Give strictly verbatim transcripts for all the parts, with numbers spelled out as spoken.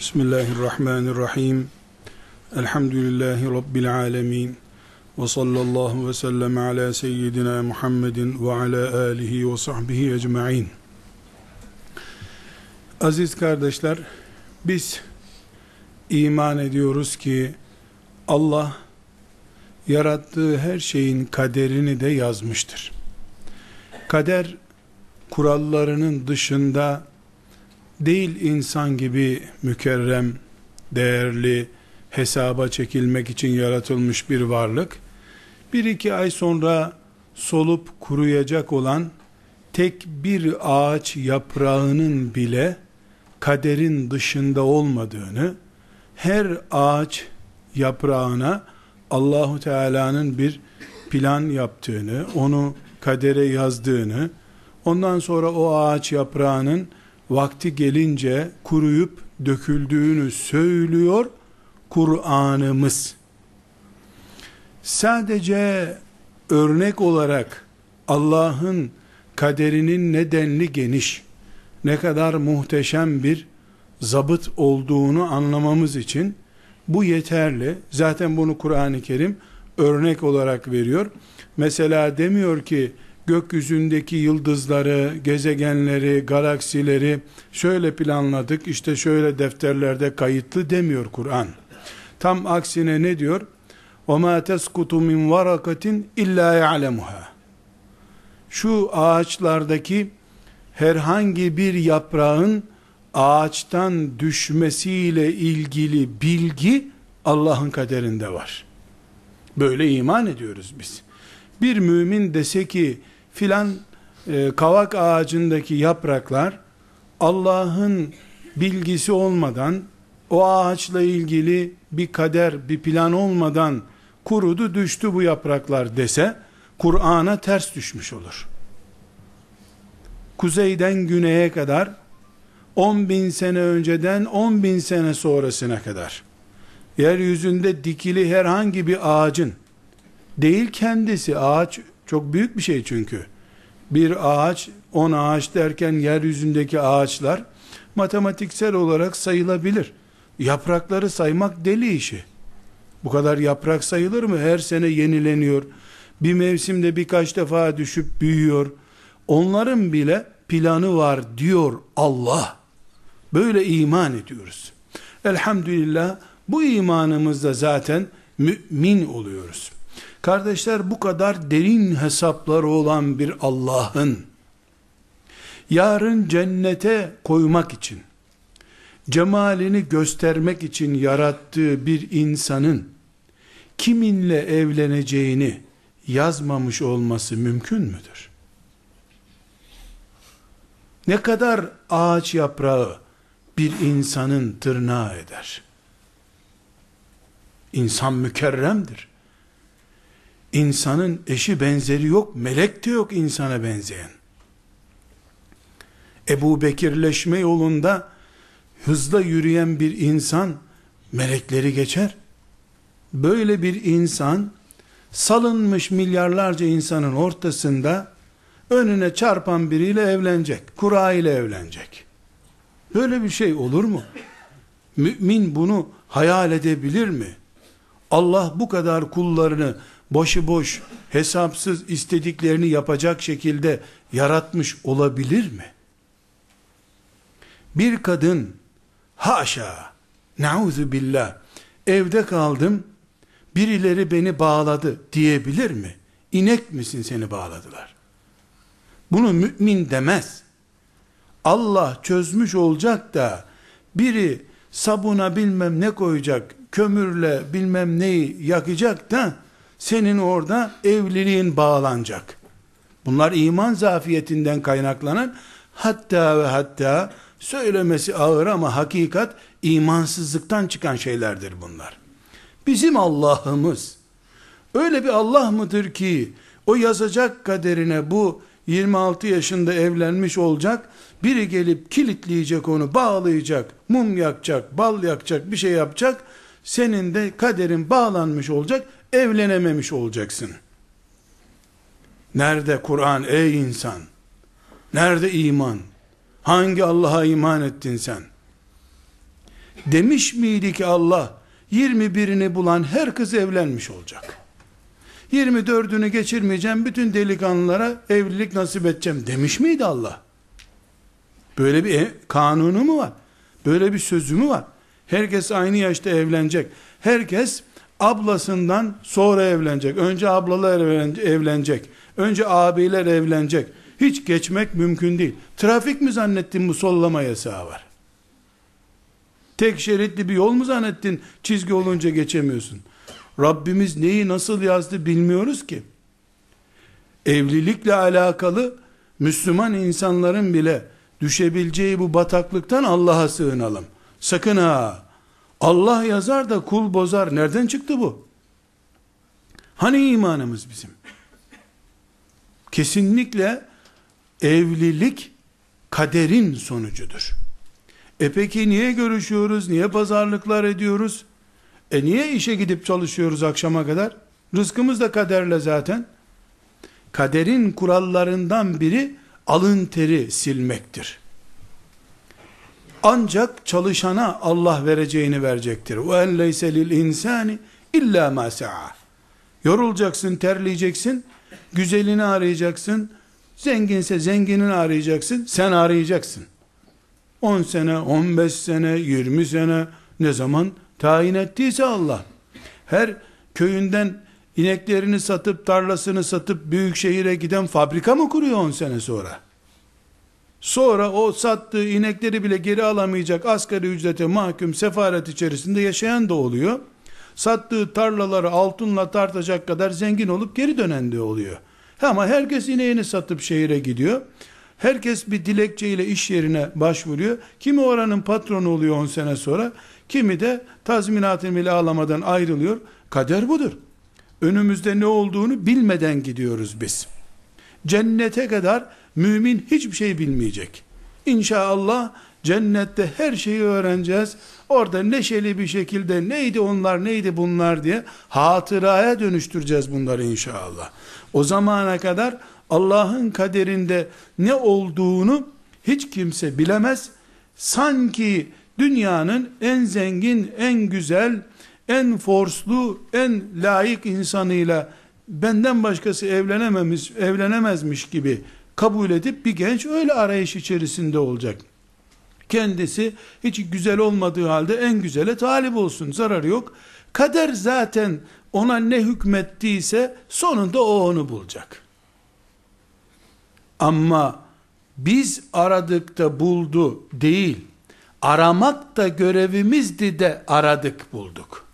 Bismillahirrahmanirrahim. Elhamdülillahi Rabbil alemin. Ve sallallahu ve sellem ala seyyidina Muhammedin ve ala alihi ve sahbihi ecma'in. Aziz kardeşler, biz iman ediyoruz ki Allah yarattığı her şeyin kaderini de yazmıştır. Kader kurallarının dışında değil, insan gibi mükerrem, değerli, hesaba çekilmek için yaratılmış bir varlık. Bir iki ay sonra solup kuruyacak olan tek bir ağaç yaprağının bile kaderin dışında olmadığını, her ağaç yaprağına Allahu Teala'nın bir plan yaptığını, onu kadere yazdığını, ondan sonra o ağaç yaprağının vakti gelince kuruyup döküldüğünü söylüyor Kur'an'ımız. Sadece örnek olarak Allah'ın kaderinin ne denli geniş, ne kadar muhteşem bir zabıt olduğunu anlamamız için bu yeterli. Zaten bunu Kur'an-ı Kerim örnek olarak veriyor. Mesela demiyor ki gökyüzündeki yıldızları, gezegenleri, galaksileri şöyle planladık, işte şöyle defterlerde kayıtlı demiyor Kur'an. Tam aksine ne diyor? وَمَا تَسْقُطُ مِنْ وَرَقَةٍ اِلَّا يَعْلَمُهَا. Şu ağaçlardaki herhangi bir yaprağın ağaçtan düşmesiyle ilgili bilgi Allah'ın kaderinde var. Böyle iman ediyoruz biz. Bir mümin dese ki filan e, kavak ağacındaki yapraklar Allah'ın bilgisi olmadan, o ağaçla ilgili bir kader, bir plan olmadan kurudu düştü bu yapraklar dese, Kur'an'a ters düşmüş olur. Kuzeyden güneye kadar, on bin sene önceden on bin sene sonrasına kadar, yeryüzünde dikili herhangi bir ağacın, değil kendisi, ağaç çok büyük bir şey çünkü, bir ağaç, on ağaç derken yeryüzündeki ağaçlar matematiksel olarak sayılabilir. Yaprakları saymak deli işi. Bu kadar yaprak sayılır mı? Her sene yenileniyor. Bir mevsimde birkaç defa düşüp büyüyor. Onların bile planı var diyor Allah. Böyle iman ediyoruz. Elhamdülillah bu imanımızda zaten mümin oluyoruz. Kardeşler, bu kadar derin hesapları olan bir Allah'ın yarın cennete koymak için, cemalini göstermek için yarattığı bir insanın kiminle evleneceğini yazmamış olması mümkün müdür? Ne kadar ağaç yaprağı bir insanın tırnağı eder? İnsan mükerremdir. İnsanın eşi benzeri yok, melek de yok insana benzeyen. Ebu Bekirleşme yolunda hızla yürüyen bir insan melekleri geçer. Böyle bir insan salınmış milyarlarca insanın ortasında önüne çarpan biriyle evlenecek, kura ile evlenecek. Böyle bir şey olur mu? Mümin bunu hayal edebilir mi? Allah bu kadar kullarını başıboş, hesapsız istediklerini yapacak şekilde yaratmış olabilir mi? Bir kadın, haşa, nauzu billah, evde kaldım, birileri beni bağladı diyebilir mi? İnek misin, seni bağladılar? Bunu mümin demez. Allah çözmüş olacak da biri sabuna bilmem ne koyacak, kömürle bilmem neyi yakacak da senin orada evliliğin bağlanacak. Bunlar iman zafiyetinden kaynaklanan, hatta ve hatta söylemesi ağır ama hakikat, imansızlıktan çıkan şeylerdir bunlar. Bizim Allah'ımız öyle bir Allah mıdır ki o yazacak kaderine, bu yirmi altı yaşında evlenmiş olacak, biri gelip kilitleyecek, onu bağlayacak, mum yakacak, bal yakacak, bir şey yapacak, senin de kaderin bağlanmış olacak, evlenememiş olacaksın. Nerede Kur'an ey insan? Nerede iman? Hangi Allah'a iman ettin sen? Demiş miydi ki Allah, yirmi birini bulan her kız evlenmiş olacak, yirmi dördünü geçirmeyeceğim, bütün delikanlılara evlilik nasip edeceğim demiş miydi Allah? Böyle bir kanunu mu var? Böyle bir sözü mü var? Herkes aynı yaşta evlenecek. Herkes ablasından sonra evlenecek. Önce ablalar evlenecek. Önce abiler evlenecek. Hiç geçmek mümkün değil. Trafik mi zannettin bu sollama yasağı var? Tek şeritli bir yol mu zannettin, çizgi olunca geçemiyorsun? Rabbimiz neyi nasıl yazdı bilmiyoruz ki. Evlilikle alakalı Müslüman insanların bile düşebileceği bu bataklıktan Allah'a sığınalım. Sakın ha! Allah yazar da kul bozar. Nereden çıktı bu? Hani imanımız bizim? Kesinlikle evlilik kaderin sonucudur. E peki niye görüşüyoruz? Niye pazarlıklar ediyoruz? E niye işe gidip çalışıyoruz akşama kadar? Rızkımız da kaderle zaten. Kaderin kurallarından biri alın teri silmektir. Ancak çalışana Allah vereceğini verecektir. وَاَنْ لَيْسَ لِلْاِنْسَانِ اِلَّا مَا سَعَى. Yorulacaksın, terleyeceksin, güzelini arayacaksın, zenginse zenginini arayacaksın, sen arayacaksın. on sene, on beş sene, yirmi sene, ne zaman tayin ettiyse Allah. Her köyünden ineklerini satıp, tarlasını satıp, büyük şehire giden fabrika mı kuruyor on sene sonra? Sonra o sattığı inekleri bile geri alamayacak, asgari ücrete mahkum, sefaret içerisinde yaşayan da oluyor. Sattığı tarlaları altınla tartacak kadar zengin olup geri dönen de oluyor. Ama herkes ineğini satıp şehire gidiyor. Herkes bir dilekçeyle iş yerine başvuruyor. Kimi oranın patronu oluyor on sene sonra, kimi de tazminatını bile alamadan ayrılıyor. Kader budur. Önümüzde ne olduğunu bilmeden gidiyoruz biz. Cennete kadar mümin hiçbir şey bilmeyecek. İnşallah cennette her şeyi öğreneceğiz. Orada neşeli bir şekilde neydi onlar, neydi bunlar diye hatıraya dönüştüreceğiz bunları inşallah. O zamana kadar Allah'ın kaderinde ne olduğunu hiç kimse bilemez. Sanki dünyanın en zengin, en güzel, en forslu, en layık insanıyla benden başkası evlenememiş, evlenemezmiş gibi kabul edip bir genç öyle arayış içerisinde olacak. Kendisi hiç güzel olmadığı halde en güzele talip olsun, zararı yok. Kader zaten ona ne hükmettiyse sonunda o onu bulacak. Ama biz aradık da buldu değil, aramak da görevimizdi de aradık bulduk.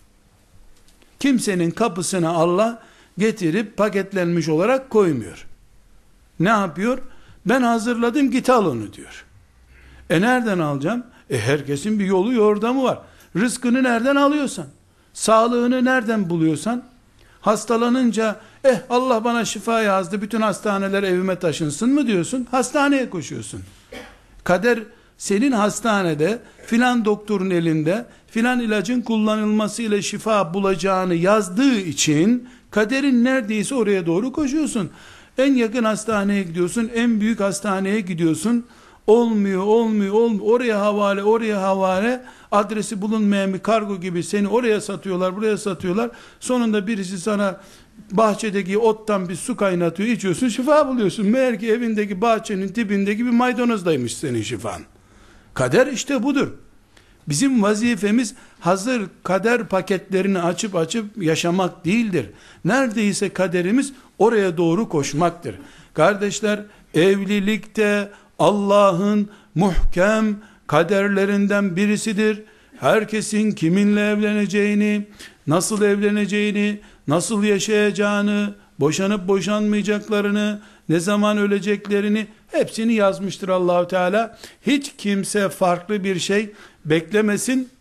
Kimsenin kapısına Allah getirip paketlenmiş olarak koymuyor. Ne yapıyor? Ben hazırladım, git al onu diyor. E nereden alacağım? E herkesin bir yolu yordamı var. Rızkını nereden alıyorsan, sağlığını nereden buluyorsan, hastalanınca eh Allah bana şifa yazdı, bütün hastaneler evime taşınsın mı diyorsun? Hastaneye koşuyorsun. Kader senin hastanede filan doktorun elinde filan ilacın kullanılmasıyla şifa bulacağını yazdığı için kaderin neredeyse oraya doğru koşuyorsun. En yakın hastaneye gidiyorsun, en büyük hastaneye gidiyorsun. Olmuyor, olmuyor, olmuyor. Oraya havale, oraya havale. Adresi bulunmayan bir kargo gibi seni oraya satıyorlar, buraya satıyorlar. Sonunda birisi sana bahçedeki ottan bir su kaynatıyor, içiyorsun, şifa buluyorsun. Meğer ki evindeki bahçenin dibindeki bir maydanozdaymış senin şifan. Kader işte budur. Bizim vazifemiz hazır kader paketlerini açıp açıp yaşamak değildir. Neredeyse kaderimiz oraya doğru koşmaktır. Kardeşler, evlilikte Allah'ın muhkem kaderlerinden birisidir. Herkesin kiminle evleneceğini, nasıl evleneceğini, nasıl yaşayacağını, boşanıp boşanmayacaklarını, ne zaman öleceklerini hepsini yazmıştır Allahu Teala. Hiç kimse farklı bir şey beklemesin.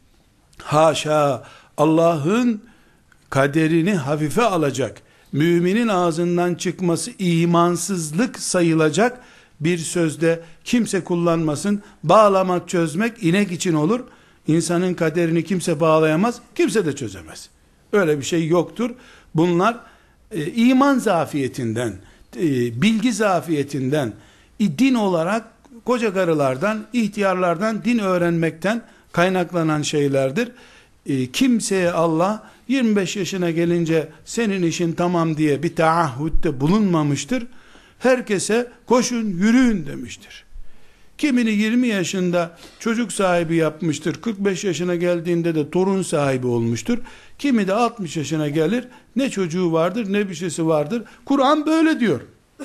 Haşa, Allah'ın kaderini hafife alacak, müminin ağzından çıkması imansızlık sayılacak bir sözde kimse kullanmasın. Bağlamak, çözmek inek için olur. İnsanın kaderini kimse bağlayamaz, kimse de çözemez. Öyle bir şey yoktur. Bunlar e, iman zafiyetinden, e, bilgi zafiyetinden, e, din olarak koca karılardan, ihtiyarlardan din öğrenmekten kaynaklanan şeylerdir. E, kimseye Allah yirmi beş yaşına gelince senin işin tamam diye bir taahhütte bulunmamıştır. Herkese koşun yürüyün demiştir. Kimini yirmi yaşında çocuk sahibi yapmıştır. kırk beş yaşına geldiğinde de torun sahibi olmuştur. Kimi de altmış yaşına gelir. Ne çocuğu vardır ne bir şeysi vardır. Kur'an böyle diyor.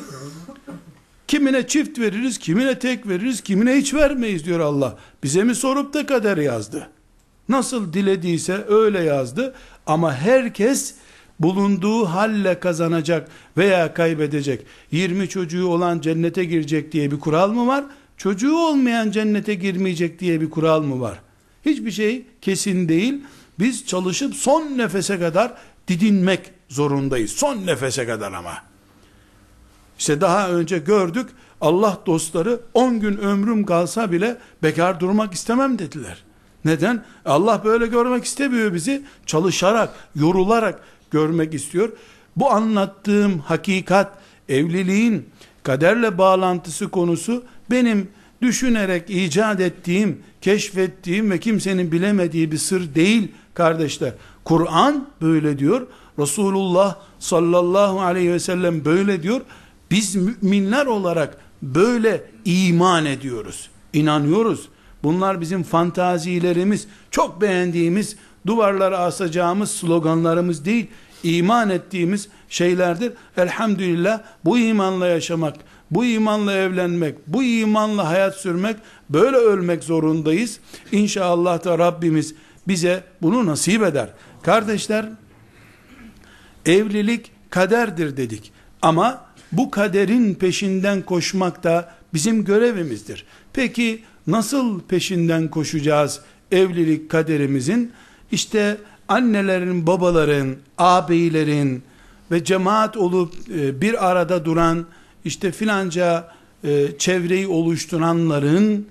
Kimine çift veririz, kimine tek veririz, kimine hiç vermeyiz diyor Allah. Bize mi sorup da kader yazdı? Nasıl dilediyse öyle yazdı. Ama herkes bulunduğu halle kazanacak veya kaybedecek. yirmi çocuğu olan cennete girecek diye bir kural mı var? Çocuğu olmayan cennete girmeyecek diye bir kural mı var? Hiçbir şey kesin değil. Biz çalışıp son nefese kadar didinmek zorundayız. Son nefese kadar ama. İşte daha önce gördük, Allah dostları on gün ömrüm kalsa bile bekar durmak istemem dediler. Neden? Allah böyle görmek istemiyor bizi. Çalışarak, yorularak görmek istiyor. Bu anlattığım hakikat, evliliğin kaderle bağlantısı konusu benim düşünerek icat ettiğim, keşfettiğim ve kimsenin bilemediği bir sır değil kardeşler. Kur'an böyle diyor. Resulullah sallallahu aleyhi ve sellem böyle diyor. Biz müminler olarak böyle iman ediyoruz. İnanıyoruz. Bunlar bizim fantazilerimiz, çok beğendiğimiz, duvarlara asacağımız sloganlarımız değil, iman ettiğimiz şeylerdir. Elhamdülillah bu imanla yaşamak, bu imanla evlenmek, bu imanla hayat sürmek, böyle ölmek zorundayız. İnşallah da Rabbimiz bize bunu nasip eder. Kardeşler, evlilik kaderdir dedik. Ama bu kaderin peşinden koşmak da bizim görevimizdir. Peki nasıl peşinden koşacağız evlilik kaderimizin? İşte annelerin, babaların, ağabeylerin ve cemaat olup bir arada duran, işte filanca çevreyi oluşturanların,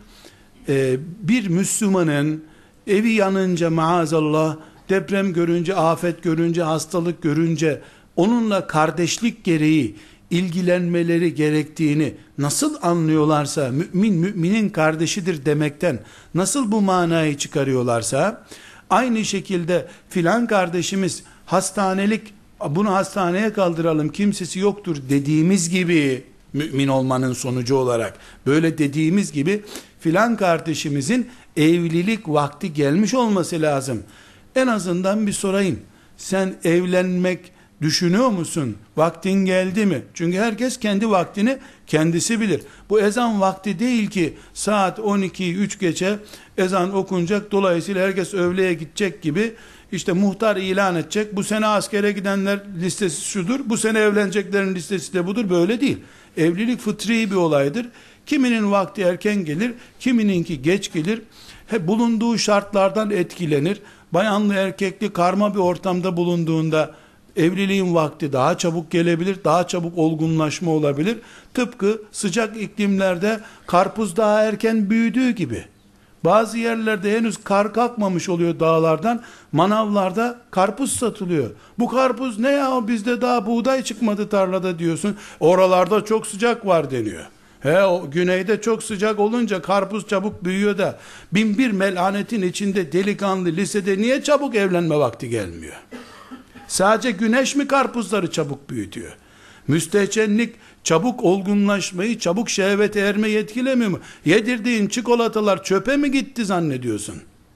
bir Müslümanın evi yanınca maazallah, deprem görünce, afet görünce, hastalık görünce onunla kardeşlik gereği ilgilenmeleri gerektiğini nasıl anlıyorlarsa, mümin müminin kardeşidir demekten nasıl bu manayı çıkarıyorlarsa, aynı şekilde filan kardeşimiz hastanelik, bunu hastaneye kaldıralım, kimsesi yoktur dediğimiz gibi, mümin olmanın sonucu olarak böyle dediğimiz gibi filan kardeşimizin evlilik vakti gelmiş olması lazım. En azından bir sorayım, sen evlenmek düşünüyor musun? Vaktin geldi mi? Çünkü herkes kendi vaktini kendisi bilir. Bu ezan vakti değil ki saat on iki üç geçe ezan okunacak, dolayısıyla herkes öğleye gidecek gibi, işte muhtar ilan edecek, bu sene askere gidenler listesi şudur, bu sene evleneceklerin listesi de budur. Böyle değil. Evlilik fıtri bir olaydır. Kiminin vakti erken gelir, kimininki geç gelir. Hep bulunduğu şartlardan etkilenir. Bayanlı erkekli karma bir ortamda bulunduğunda evliliğin vakti daha çabuk gelebilir, daha çabuk olgunlaşma olabilir. Tıpkı sıcak iklimlerde karpuz daha erken büyüdüğü gibi. Bazı yerlerde henüz kar kalkmamış oluyor dağlardan, manavlarda karpuz satılıyor. Bu karpuz ne ya, bizde daha buğday çıkmadı tarlada diyorsun. Oralarda çok sıcak var deniyor. He, o güneyde çok sıcak olunca karpuz çabuk büyüyor da bin bir melanetin içinde delikanlı lisede niye çabuk evlenme vakti gelmiyor? Sadece güneş mi karpuzları çabuk büyütüyor? Müstehcenlik çabuk olgunlaşmayı, çabuk şehvete ermeyi etkilemiyor mu? Yedirdiğin çikolatalar çöpe mi gitti zannediyorsun?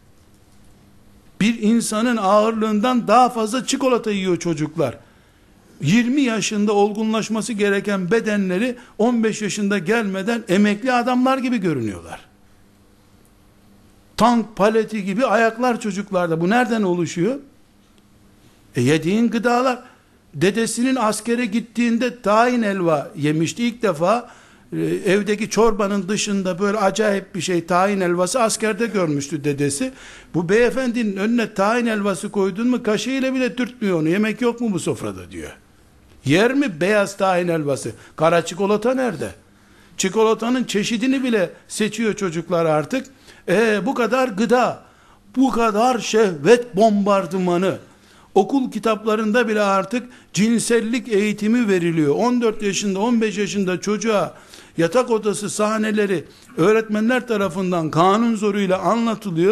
Bir insanın ağırlığından daha fazla çikolata yiyor çocuklar. yirmi yaşında olgunlaşması gereken bedenleri on beş yaşında gelmeden emekli adamlar gibi görünüyorlar. Tank paleti gibi ayaklar çocuklarda. Bu nereden oluşuyor? E yediğin gıdalar. Dedesinin askere gittiğinde tahin helva yemişti ilk defa. E, evdeki çorbanın dışında böyle acayip bir şey, tahin helvası askerde görmüştü dedesi. Bu beyefendinin önüne tahin helvası koydun mu kaşığıyla bile dürtmüyor onu. Yemek yok mu bu sofrada diyor. Yer mi beyaz tahin helvası? Kara çikolata nerede? Çikolatanın çeşidini bile seçiyor çocuklar artık. E bu kadar gıda, bu kadar şehvet bombardımanı. Okul kitaplarında bile artık cinsellik eğitimi veriliyor. on dört yaşında, on beş yaşında çocuğa yatak odası sahneleri öğretmenler tarafından kanun zoruyla anlatılıyor.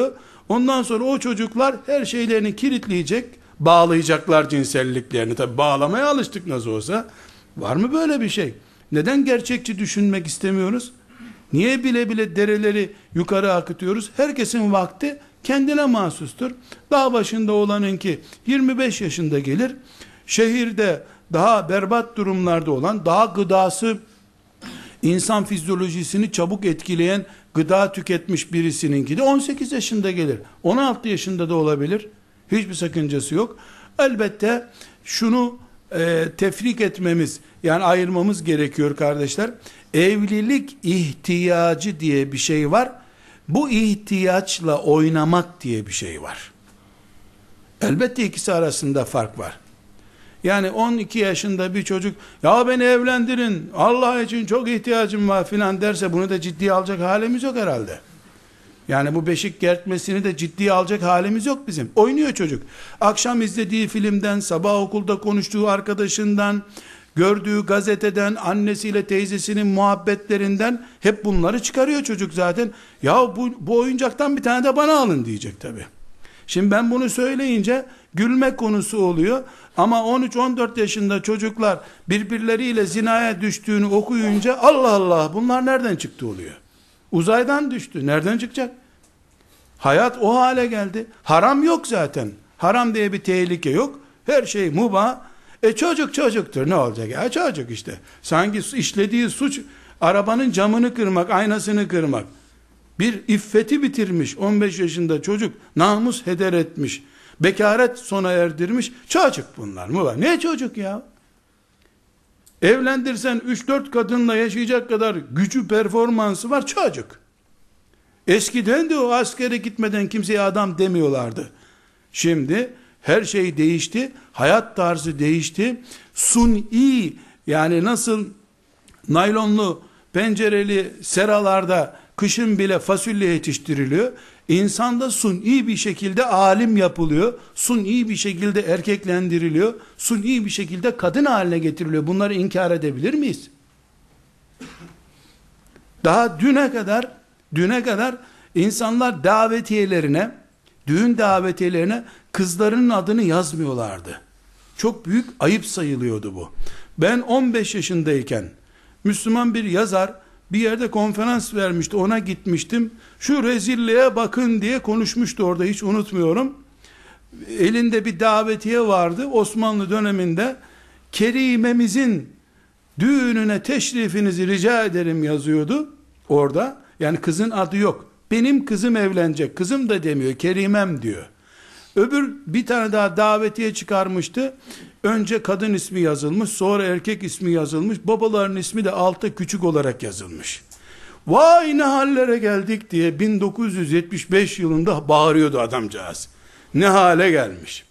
Ondan sonra o çocuklar her şeylerini kilitleyecek, bağlayacaklar cinselliklerini. Tabi bağlamaya alıştık nasıl olsa. Var mı böyle bir şey? Neden gerçekçi düşünmek istemiyoruz? Niye bile bile dereleri yukarı akıtıyoruz? Herkesin vakti kendine mahsustur. Dağ başında olanınki yirmi beş yaşında gelir. Şehirde daha berbat durumlarda olan, daha gıdası insan fizyolojisini çabuk etkileyen gıda tüketmiş birisininki de on sekiz yaşında gelir. on altı yaşında da olabilir. Hiçbir sakıncası yok. Elbette şunu e, tefrik etmemiz, yani ayırmamız gerekiyor kardeşler. Evlilik ihtiyacı diye bir şey var. Bu ihtiyaçla oynamak diye bir şey var. Elbette ikisi arasında fark var. Yani on iki yaşında bir çocuk, ya beni evlendirin, Allah için çok ihtiyacım var filan derse, bunu da ciddiye alacak halimiz yok herhalde. Yani bu beşik kertmesini de ciddiye alacak halimiz yok bizim. Oynuyor çocuk. Akşam izlediği filmden, sabah okulda konuştuğu arkadaşından, gördüğü gazeteden, annesiyle teyzesinin muhabbetlerinden hep bunları çıkarıyor çocuk zaten. Ya bu, bu oyuncaktan bir tane de bana alın diyecek tabii. Şimdi ben bunu söyleyince gülme konusu oluyor. Ama on üç on dört yaşında çocuklar birbirleriyle zinaya düştüğünü okuyunca Allah Allah bunlar nereden çıktı oluyor. Uzaydan düştü. Nereden çıkacak? Hayat o hale geldi. Haram yok zaten. Haram diye bir tehlike yok. Her şey mubah. E çocuk çocuktur, ne olacak ya, çocuk işte. Sanki işlediği suç arabanın camını kırmak, aynasını kırmak. Bir iffeti bitirmiş on beş yaşında çocuk, namus heder etmiş, bekaret sona erdirmiş, çocuk bunlar mı var? Ne çocuk ya? Evlendirsen üç dört kadınla yaşayacak kadar gücü, performansı var, çocuk. Eskiden de o askere gitmeden kimseye adam demiyorlardı. Şimdi her şey değişti, hayat tarzı değişti. Suni, yani nasıl naylonlu pencereli seralarda kışın bile fasulye yetiştiriliyor, İnsanda suni bir şekilde alim yapılıyor, suni bir şekilde erkeklendiriliyor, suni bir şekilde kadın haline getiriliyor. Bunları inkar edebilir miyiz? Daha düne kadar düne kadar insanlar davetiyelerine, düğün davetiyelerine kızlarının adını yazmıyorlardı. Çok büyük ayıp sayılıyordu bu. Ben on beş yaşındayken Müslüman bir yazar bir yerde konferans vermişti, ona gitmiştim. Şu rezilliğe bakın diye konuşmuştu orada, hiç unutmuyorum. Elinde bir davetiye vardı. Osmanlı döneminde kerimemizin düğününe teşrifinizi rica ederim yazıyordu orada. Yani kızın adı yok. Benim kızım evlenecek. Kızım da demiyor, kerimem diyor. Öbür bir tane daha davetiye çıkarmıştı. Önce kadın ismi yazılmış, sonra erkek ismi yazılmış, babaların ismi de altta küçük olarak yazılmış. Vay ne hallere geldik diye bin dokuz yüz yetmiş beş yılında bağırıyordu adamcağız. Ne hale gelmiş.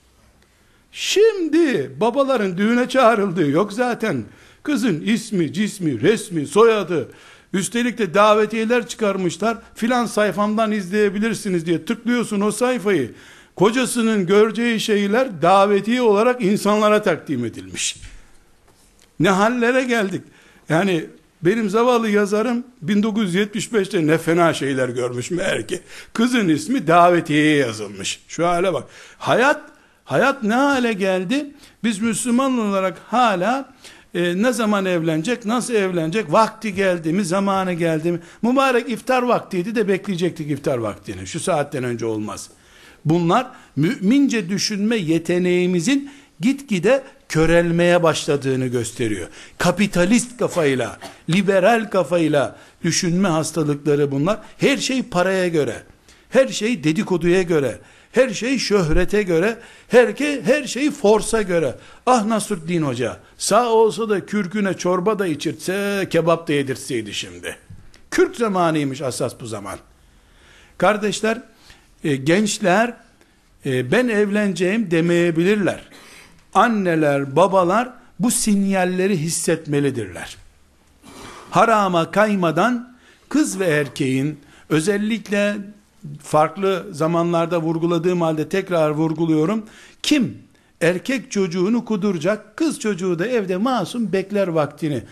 Şimdi babaların düğüne çağrıldığı yok zaten. Kızın ismi, cismi, resmi, soyadı, üstelik de davetiyeler çıkarmışlar. Filan sayfamdan izleyebilirsiniz diye tıklıyorsun o sayfayı. Kocasının göreceği şeyler davetiye olarak insanlara takdim edilmiş. Ne hallere geldik. Yani benim zavallı yazarım bin dokuz yüz yetmiş beşte ne fena şeyler görmüş meğer ki. Kızın ismi davetiyeye yazılmış. Şu hale bak. Hayat hayat ne hale geldi? Biz Müslüman olarak hala e, ne zaman evlenecek, nasıl evlenecek, vakti geldi mi, zamanı geldi mi? Mübarek iftar vaktiydi de bekleyecektik iftar vaktini. Şu saatten önce olmaz. Bunlar mümince düşünme yeteneğimizin gitgide körelmeye başladığını gösteriyor. Kapitalist kafayla, liberal kafayla düşünme hastalıkları bunlar. Her şey paraya göre, her şey dedikoduya göre, her şey şöhrete göre, her, her şey forsa göre. Ah Nasruddin Hoca, sağ olsa da kürküne çorba da içirtse, kebap da yedirseydi şimdi. Kürk zamanıymış asas bu zaman. Kardeşler, E, gençler e, ben evleneceğim demeyebilirler. Anneler, babalar bu sinyalleri hissetmelidirler. Harama kaymadan kız ve erkeğin, özellikle farklı zamanlarda vurguladığım halde tekrar vurguluyorum. Kim erkek çocuğunu kuduracak, kız çocuğu da evde masum bekler vaktini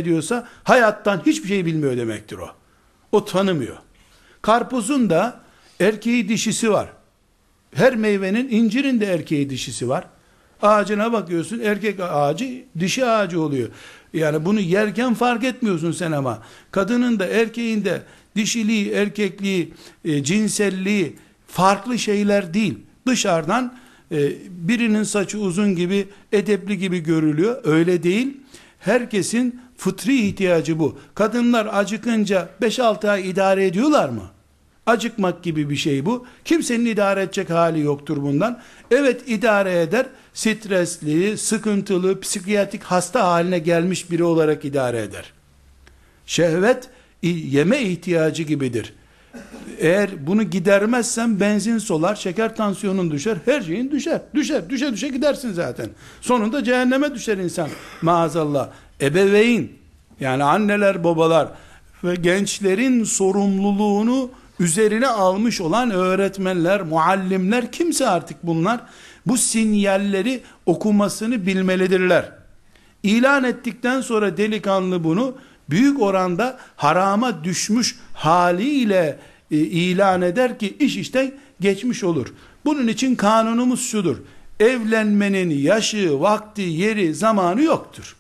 zannediyorsa hayattan hiçbir şey bilmiyor demektir o. O tanımıyor. Karpuzun da Erkeği dişisi var. Her meyvenin, incirin de erkeği dişisi var. Ağacına bakıyorsun, erkek ağacı dişi ağacı oluyor. Yani bunu yerken fark etmiyorsun sen ama. Kadının da erkeğin de dişiliği, erkekliği, e, cinselliği farklı şeyler değil. Dışarıdan e, birinin saçı uzun gibi, edepli gibi görülüyor. Öyle değil. Herkesin fıtri ihtiyacı bu. Kadınlar acıkınca beş altı ay idare ediyorlar mı? Acıkmak gibi bir şey bu. Kimsenin idare edecek hali yoktur bundan. Evet, idare eder. Stresli, sıkıntılı, psikiyatrik hasta haline gelmiş biri olarak idare eder. Şehvet yeme ihtiyacı gibidir. Eğer bunu gidermezsen benzin solar, şeker tansiyonun düşer, her şeyin düşer. Düşer, düşe düşe gidersin zaten. Sonunda cehenneme düşer insan. Maazallah. Ebeveyn, yani anneler, babalar ve gençlerin sorumluluğunu üzerine almış olan öğretmenler, muallimler, kimse artık bunlar, bu sinyalleri okumasını bilmelidirler. İlan ettikten sonra delikanlı bunu büyük oranda harama düşmüş haliyle e, ilan eder ki iş işten geçmiş olur. Bunun için kanunumuz şudur: evlenmenin yaşı, vakti, yeri, zamanı yoktur.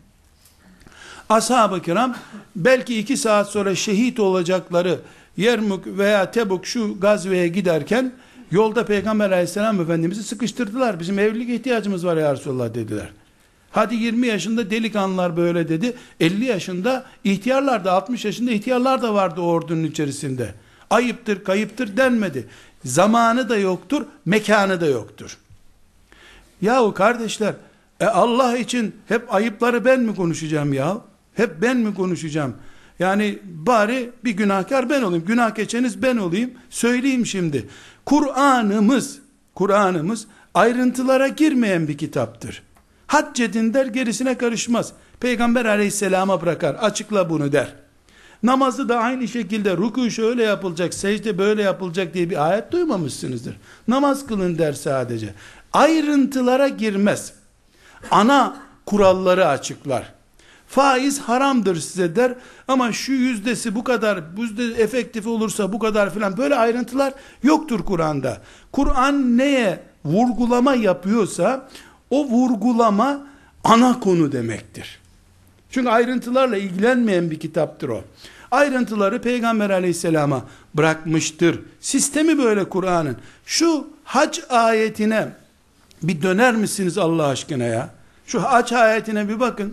Ashab-ı kiram belki iki saat sonra şehit olacakları Yermuk veya Tebuk şu gazveye giderken yolda Peygamber aleyhisselam efendimizi sıkıştırdılar. Bizim evlilik ihtiyacımız var ya Resulullah dediler. Hadi yirmi yaşında delikanlılar böyle dedi. elli yaşında ihtiyarlar da, altmış yaşında ihtiyarlar da vardı o ordunun içerisinde. Ayıptır, kayıptır denmedi. Zamanı da yoktur, mekanı da yoktur. Yahu kardeşler, e Allah için hep ayıpları ben mi konuşacağım ya? Hep ben mi konuşacağım? Yani bari bir günahkar ben olayım. Günah geçeniz ben olayım. Söyleyeyim şimdi. Kur'an'ımız, Kur'an'ımız ayrıntılara girmeyen bir kitaptır. Hac edin der, gerisine karışmaz. Peygamber aleyhisselama bırakar. Açıkla bunu der. Namazı da aynı şekilde, ruku şöyle yapılacak, secde böyle yapılacak diye bir ayet duymamışsınızdır. Namaz kılın der sadece. Ayrıntılara girmez. Ana kuralları açıklar. Faiz haramdır size der ama şu yüzdesi bu kadar, bu yüzde efektif olursa bu kadar filan, böyle ayrıntılar yoktur Kur'an'da. Kur'an neye vurgulama yapıyorsa o vurgulama ana konu demektir. Çünkü ayrıntılarla ilgilenmeyen bir kitaptır o. Ayrıntıları Peygamber aleyhisselama bırakmıştır. Sistemi böyle Kur'an'ın. Şu hac ayetine bir döner misiniz Allah aşkına ya? Şu hac ayetine bir bakın.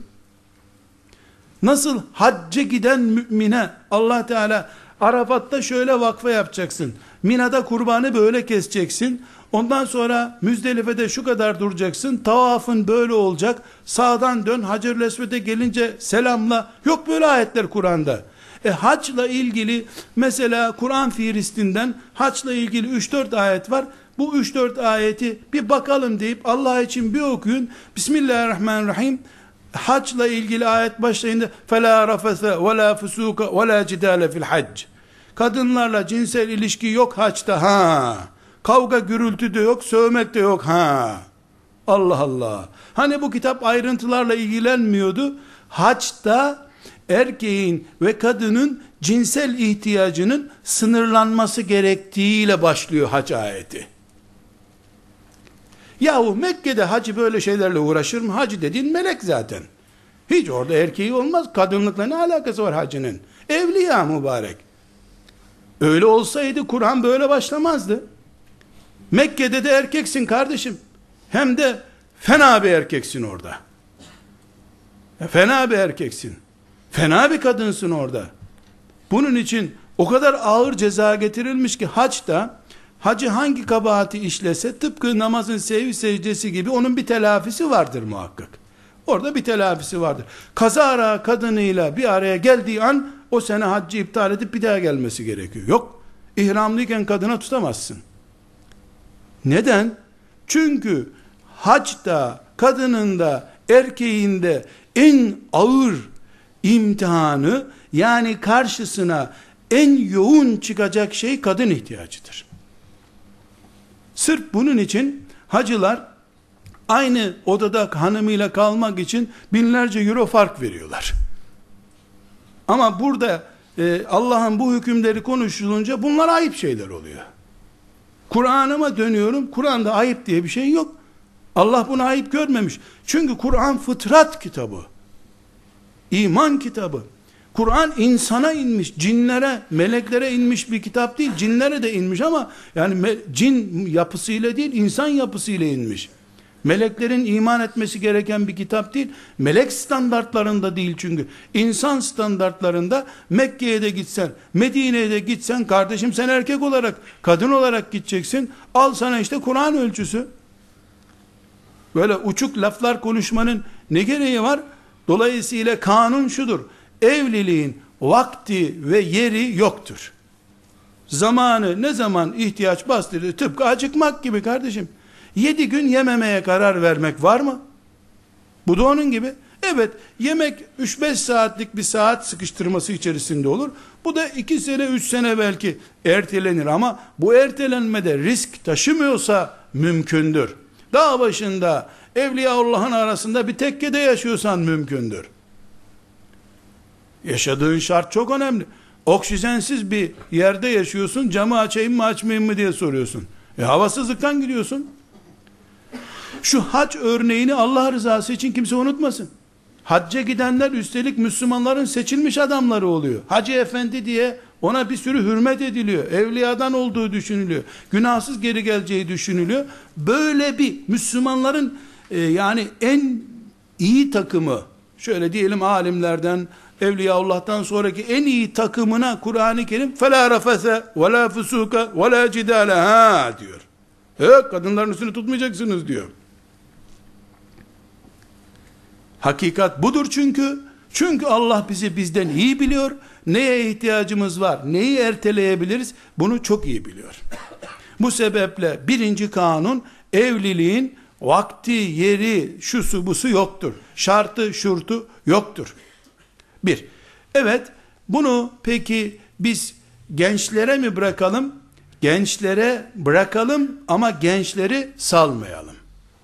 Nasıl hacca giden mümine Allah Teala Arafat'ta şöyle vakfe yapacaksın, Mina'da kurbanı böyle keseceksin, ondan sonra Müzdelife'de şu kadar duracaksın, tavafın böyle olacak, sağdan dön, Hacer-ül Esved'e gelince selamla, yok böyle ayetler Kur'an'da. E haçla ilgili mesela Kur'an Fihristinden haçla ilgili üç dört ayet var. Bu üç dört ayeti bir bakalım deyip Allah için bir okuyun. Bismillahirrahmanirrahim. Haçla ilgili ayet başlayınca فَلَا رَفَثَ وَلَا فُسُوكَ وَلَا جِدَالَ فِي الْحَجِّ. Kadınlarla cinsel ilişki yok haçta, ha. Kavga gürültü de yok, sövmek de yok, ha. Allah Allah. Hani bu kitap ayrıntılarla ilgilenmiyordu? Haçta erkeğin ve kadının cinsel ihtiyacının sınırlanması gerektiğiyle başlıyor hac ayeti. Yahu Mekke'de hacı böyle şeylerle uğraşır mı? Hacı dediğin melek zaten. Hiç orada erkeği olmaz. Kadınlıkla ne alakası var hacının? Evliya mübarek. Öyle olsaydı Kur'an böyle başlamazdı. Mekke'de de erkeksin kardeşim. Hem de fena bir erkeksin orada. Ya fena bir erkeksin. Fena bir kadınsın orada. Bunun için o kadar ağır ceza getirilmiş ki haçta, hacı hangi kabahati işlese tıpkı namazın sehvi secdesi gibi onun bir telafisi vardır muhakkak. Orada bir telafisi vardır. Kazara kadınıyla bir araya geldiği an o sene haccı iptal edip bir daha gelmesi gerekiyor. Yok. İhramlıyken kadına tutamazsın. Neden? Çünkü haçta, kadınında, erkeğinde en ağır imtihanı, yani karşısına en yoğun çıkacak şey kadın ihtiyacıdır. Sırf bunun için hacılar aynı odada hanımıyla kalmak için binlerce euro fark veriyorlar. Ama burada e, Allah'ın bu hükümleri konuşulunca bunlar ayıp şeyler oluyor. Kur'an'ıma dönüyorum. Kur'an'da ayıp diye bir şey yok. Allah bunu ayıp görmemiş. Çünkü Kur'an fıtrat kitabı. İman kitabı. Kur'an insana inmiş, cinlere, meleklere inmiş bir kitap değil. Cinlere de inmiş ama yani cin yapısıyla değil, insan yapısıyla inmiş. Meleklerin iman etmesi gereken bir kitap değil. Melek standartlarında değil çünkü. İnsan standartlarında. Mekke'ye de gitsen, Medine'ye de gitsen, kardeşim sen erkek olarak, kadın olarak gideceksin. Al sana işte Kur'an ölçüsü. Böyle uçuk laflar konuşmanın ne gereği var? Dolayısıyla kanun şudur: evliliğin vakti ve yeri yoktur. Zamanı ne zaman ihtiyaç bastırır, tıpkı acıkmak gibi kardeşim. Yedi gün yememeye karar vermek var mı? Bu da onun gibi. Evet, yemek üç beş saatlik bir saat sıkıştırması içerisinde olur. Bu da iki sene, üç sene belki ertelenir ama bu ertelenmede risk taşımıyorsa mümkündür. Dağ başında, Evliyaullah'ın arasında bir tekkede yaşıyorsan mümkündür. Yaşadığın şart çok önemli. Oksijensiz bir yerde yaşıyorsun, camı açayım mı açmayayım mı diye soruyorsun. E havasızlıktan gidiyorsun. Şu hac örneğini Allah rızası için kimse unutmasın. Hacca gidenler üstelik Müslümanların seçilmiş adamları oluyor. Hacı efendi diye ona bir sürü hürmet ediliyor. Evliyadan olduğu düşünülüyor. Günahsız geri geleceği düşünülüyor. Böyle bir Müslümanların e, yani en iyi takımı, şöyle diyelim alimlerden, Evliyaullah'tan sonraki en iyi takımına Kur'an-ı Kerim فَلَا رَفَثَ وَلَا فُسُوكَ وَلَا جِدَالَ ha diyor. Evet, kadınların üstünü tutmayacaksınız diyor. Hakikat budur çünkü. Çünkü Allah bizi bizden iyi biliyor. Neye ihtiyacımız var, neyi erteleyebiliriz, bunu çok iyi biliyor. Bu sebeple birinci kanun, evliliğin vakti, yeri, şusu busu yoktur. Şartı, şurtu yoktur. Bir. Evet, bunu peki biz gençlere mi bırakalım? Gençlere bırakalım ama gençleri salmayalım.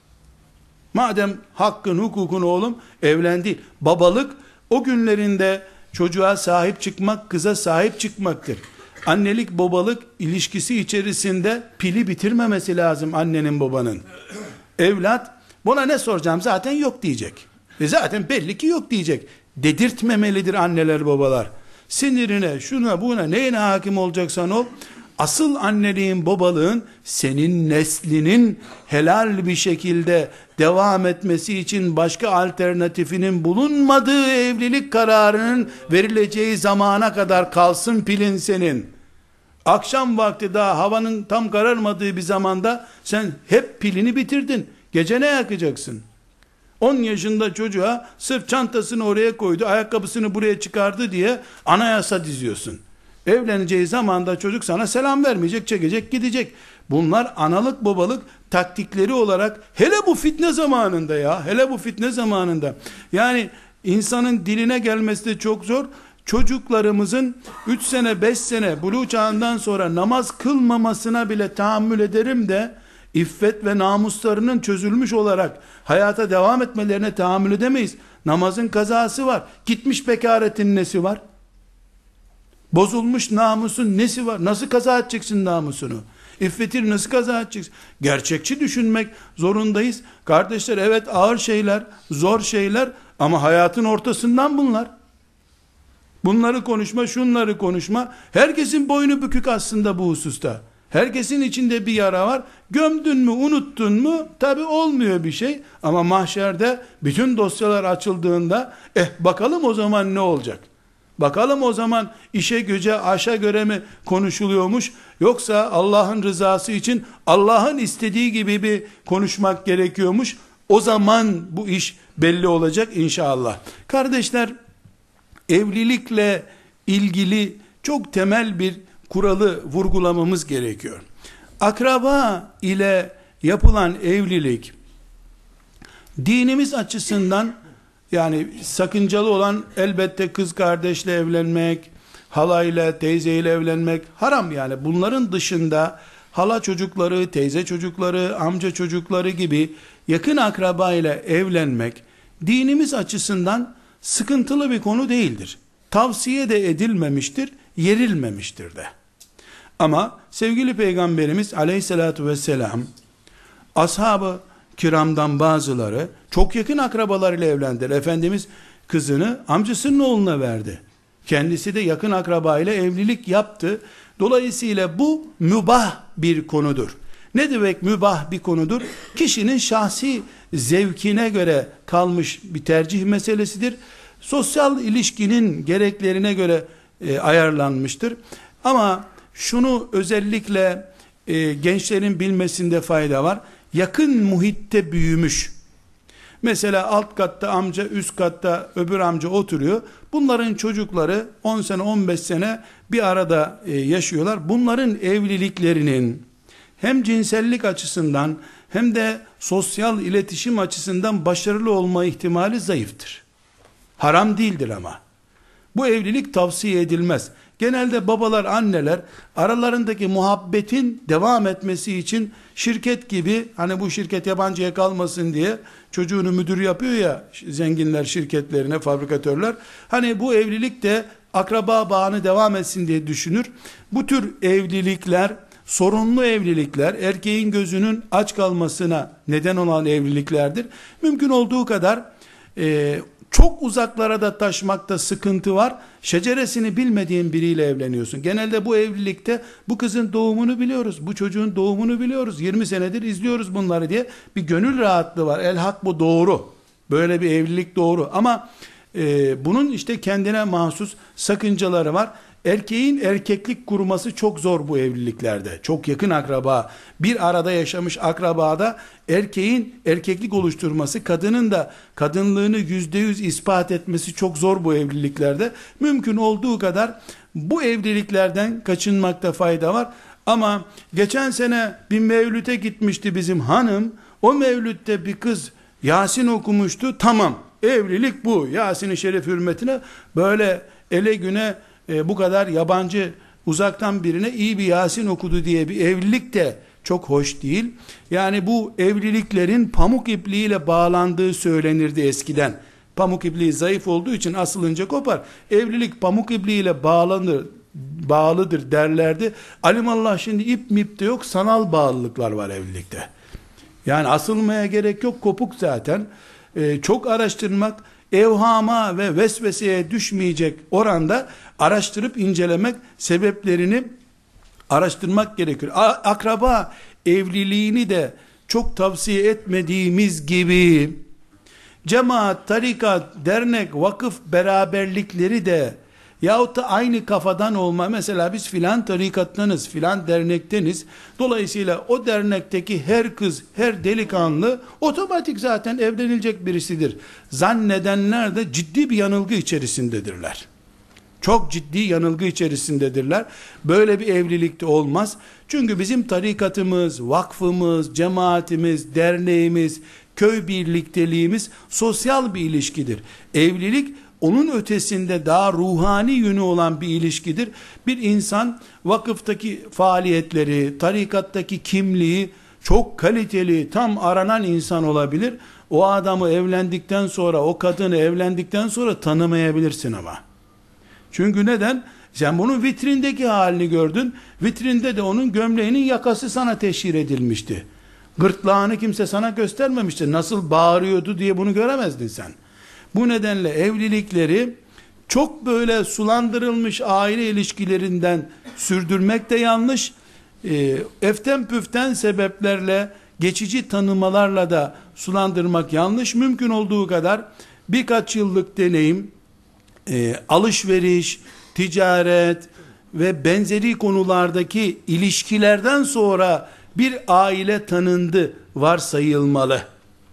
Madem hakkın, hukukun oğlum, evlen değil. Babalık o günlerinde çocuğa sahip çıkmak, kıza sahip çıkmaktır. Annelik babalık ilişkisi içerisinde pili bitirmemesi lazım annenin babanın. Evlat, buna ne soracağım zaten yok diyecek. E zaten belli ki yok diyecek. Dedirtmemelidir anneler babalar. Sinirine, şuna buna, neyine hakim olacaksan ol. Asıl anneliğin, babalığın senin neslinin helal bir şekilde devam etmesi için başka alternatifinin bulunmadığı evlilik kararının verileceği zamana kadar kalsın pilin senin. Akşam vakti daha havanın tam kararmadığı bir zamanda sen hep pilini bitirdin. Gece ne yakacaksın? on yaşında çocuğa sırf çantasını oraya koydu, ayakkabısını buraya çıkardı diye anayasa diziyorsun. Evleneceği zamanda çocuk sana selam vermeyecek, çekecek, gidecek. Bunlar analık babalık taktikleri olarak, hele bu fitne zamanında ya, hele bu fitne zamanında. Yani insanın diline gelmesi de çok zor. Çocuklarımızın üç sene, beş sene buluğ çağından sonra namaz kılmamasına bile tahammül ederim de, İffet ve namuslarının çözülmüş olarak hayata devam etmelerine tahammül edemeyiz. Namazın kazası var. Gitmiş bekaretin nesi var? Bozulmuş namusun nesi var? Nasıl kaza edeceksin namusunu? İffetini nasıl kaza edeceksin? Gerçekçi düşünmek zorundayız. Kardeşler, evet ağır şeyler, zor şeyler ama hayatın ortasından bunlar. Bunları konuşma, şunları konuşma. Herkesin boynu bükük aslında bu hususta. Herkesin içinde bir yara var. Gömdün mü, unuttun mu? Tabi olmuyor bir şey. Ama mahşerde bütün dosyalar açıldığında, eh bakalım o zaman ne olacak? Bakalım o zaman işe güce, aşa göre mi konuşuluyormuş? Yoksa Allah'ın rızası için Allah'ın istediği gibi bir konuşmak gerekiyormuş. O zaman bu iş belli olacak inşallah. Kardeşler, evlilikle ilgili çok temel bir kuralı vurgulamamız gerekiyor. Akraba ile yapılan evlilik, dinimiz açısından yani sakıncalı olan elbette kız kardeşle evlenmek, halayla, teyzeyle evlenmek haram yani. Bunların dışında hala çocukları, teyze çocukları, amca çocukları gibi yakın akraba ile evlenmek dinimiz açısından sıkıntılı bir konu değildir. tavsiye de edilmemiştir, yerilmemiştir de. Ama sevgili Peygamberimiz aleyhissalatu vesselam, ashab-ı kiramdan bazıları çok yakın akrabalarıyla evlendiler. Efendimiz kızını amcasının oğluna verdi. Kendisi de yakın akrabayla evlilik yaptı. Dolayısıyla bu mübah bir konudur. Ne demek mübah bir konudur? Kişinin şahsi zevkine göre kalmış bir tercih meselesidir. Sosyal ilişkinin gereklerine göre e, ayarlanmıştır. Ama şunu özellikle e, gençlerin bilmesinde fayda var. Yakın muhitte büyümüş. Mesela alt katta amca, üst katta öbür amca oturuyor. Bunların çocukları on sene, on beş sene bir arada e, yaşıyorlar. Bunların evliliklerinin hem cinsellik açısından hem de sosyal iletişim açısından başarılı olma ihtimali zayıftır. Haram değildir ama. Bu evlilik tavsiye edilmez. Genelde babalar, anneler aralarındaki muhabbetin devam etmesi için şirket gibi, hani bu şirket yabancıya kalmasın diye çocuğunu müdür yapıyor ya zenginler şirketlerine, fabrikatörler. Hani bu evlilik de akraba bağını devam etsin diye düşünür. Bu tür evlilikler, sorunlu evlilikler, erkeğin gözünün aç kalmasına neden olan evliliklerdir. Mümkün olduğu kadar e, çok uzaklara da taşmakta sıkıntı var. Şeceresini bilmediğin biriyle evleniyorsun. Genelde bu evlilikte bu kızın doğumunu biliyoruz, bu çocuğun doğumunu biliyoruz, yirmi senedir izliyoruz bunları diye bir gönül rahatlığı var. El hak bu doğru. Böyle bir evlilik doğru. Ama e, bunun işte kendine mahsus sakıncaları var. Erkeğin erkeklik kurması çok zor bu evliliklerde. Çok yakın akraba, bir arada yaşamış akrabada erkeğin erkeklik oluşturması, kadının da kadınlığını yüzde yüz ispat etmesi çok zor bu evliliklerde. Mümkün olduğu kadar bu evliliklerden kaçınmakta fayda var. Ama geçen sene bir mevlüte gitmişti bizim hanım. O mevlütte bir kız Yasin okumuştu. Tamam, evlilik bu. Yasin-i Şerif hürmetine böyle ele güne E, bu kadar yabancı uzaktan birine iyi bir Yasin okudu diye bir evlilik de çok hoş değil. Yani bu evliliklerin pamuk ipliğiyle bağlandığı söylenirdi eskiden. Pamuk ipliği zayıf olduğu için asılınca kopar. Evlilik pamuk ipliğiyle bağlanır, bağlıdır derlerdi. Alimallah şimdi ip mip de yok, sanal bağlılıklar var evlilikte. Yani asılmaya gerek yok, kopuk zaten. E, çok araştırmak, evhama ve vesveseye düşmeyecek oranda araştırıp incelemek, sebeplerini araştırmak gerekiyor. Akraba evliliğini de çok tavsiye etmediğimiz gibi cemaat, tarikat, dernek, vakıf beraberlikleri de yahut da aynı kafadan olma, mesela biz filan tarikattanız, filan dernekteniz, dolayısıyla o dernekteki her kız, her delikanlı otomatik zaten evlenilecek birisidir zannedenler de ciddi bir yanılgı içerisindedirler. Çok ciddi yanılgı içerisindedirler. Böyle bir evlilikte olmaz. Çünkü bizim tarikatımız, vakfımız, cemaatimiz, derneğimiz, köy birlikteliğimiz sosyal bir ilişkidir. Evlilik onun ötesinde daha ruhani yönü olan bir ilişkidir. Bir insan vakıftaki faaliyetleri, tarikattaki kimliği çok kaliteli, tam aranan insan olabilir. O adamı evlendikten sonra, o kadını evlendikten sonra tanımayabilirsin ama. Çünkü neden? Sen bunun vitrindeki halini gördün. Vitrinde de onun gömleğinin yakası sana teşhir edilmişti. Gırtlağını kimse sana göstermemişti. Nasıl bağırıyordu diye bunu göremezdin sen. Bu nedenle evlilikleri çok böyle sulandırılmış aile ilişkilerinden sürdürmek de yanlış. E, eften püften sebeplerle, geçici tanımalarla da sulandırmak yanlış. Mümkün olduğu kadar birkaç yıllık deneyim, e, alışveriş, ticaret ve benzeri konulardaki ilişkilerden sonra bir aile tanındı varsayılmalı.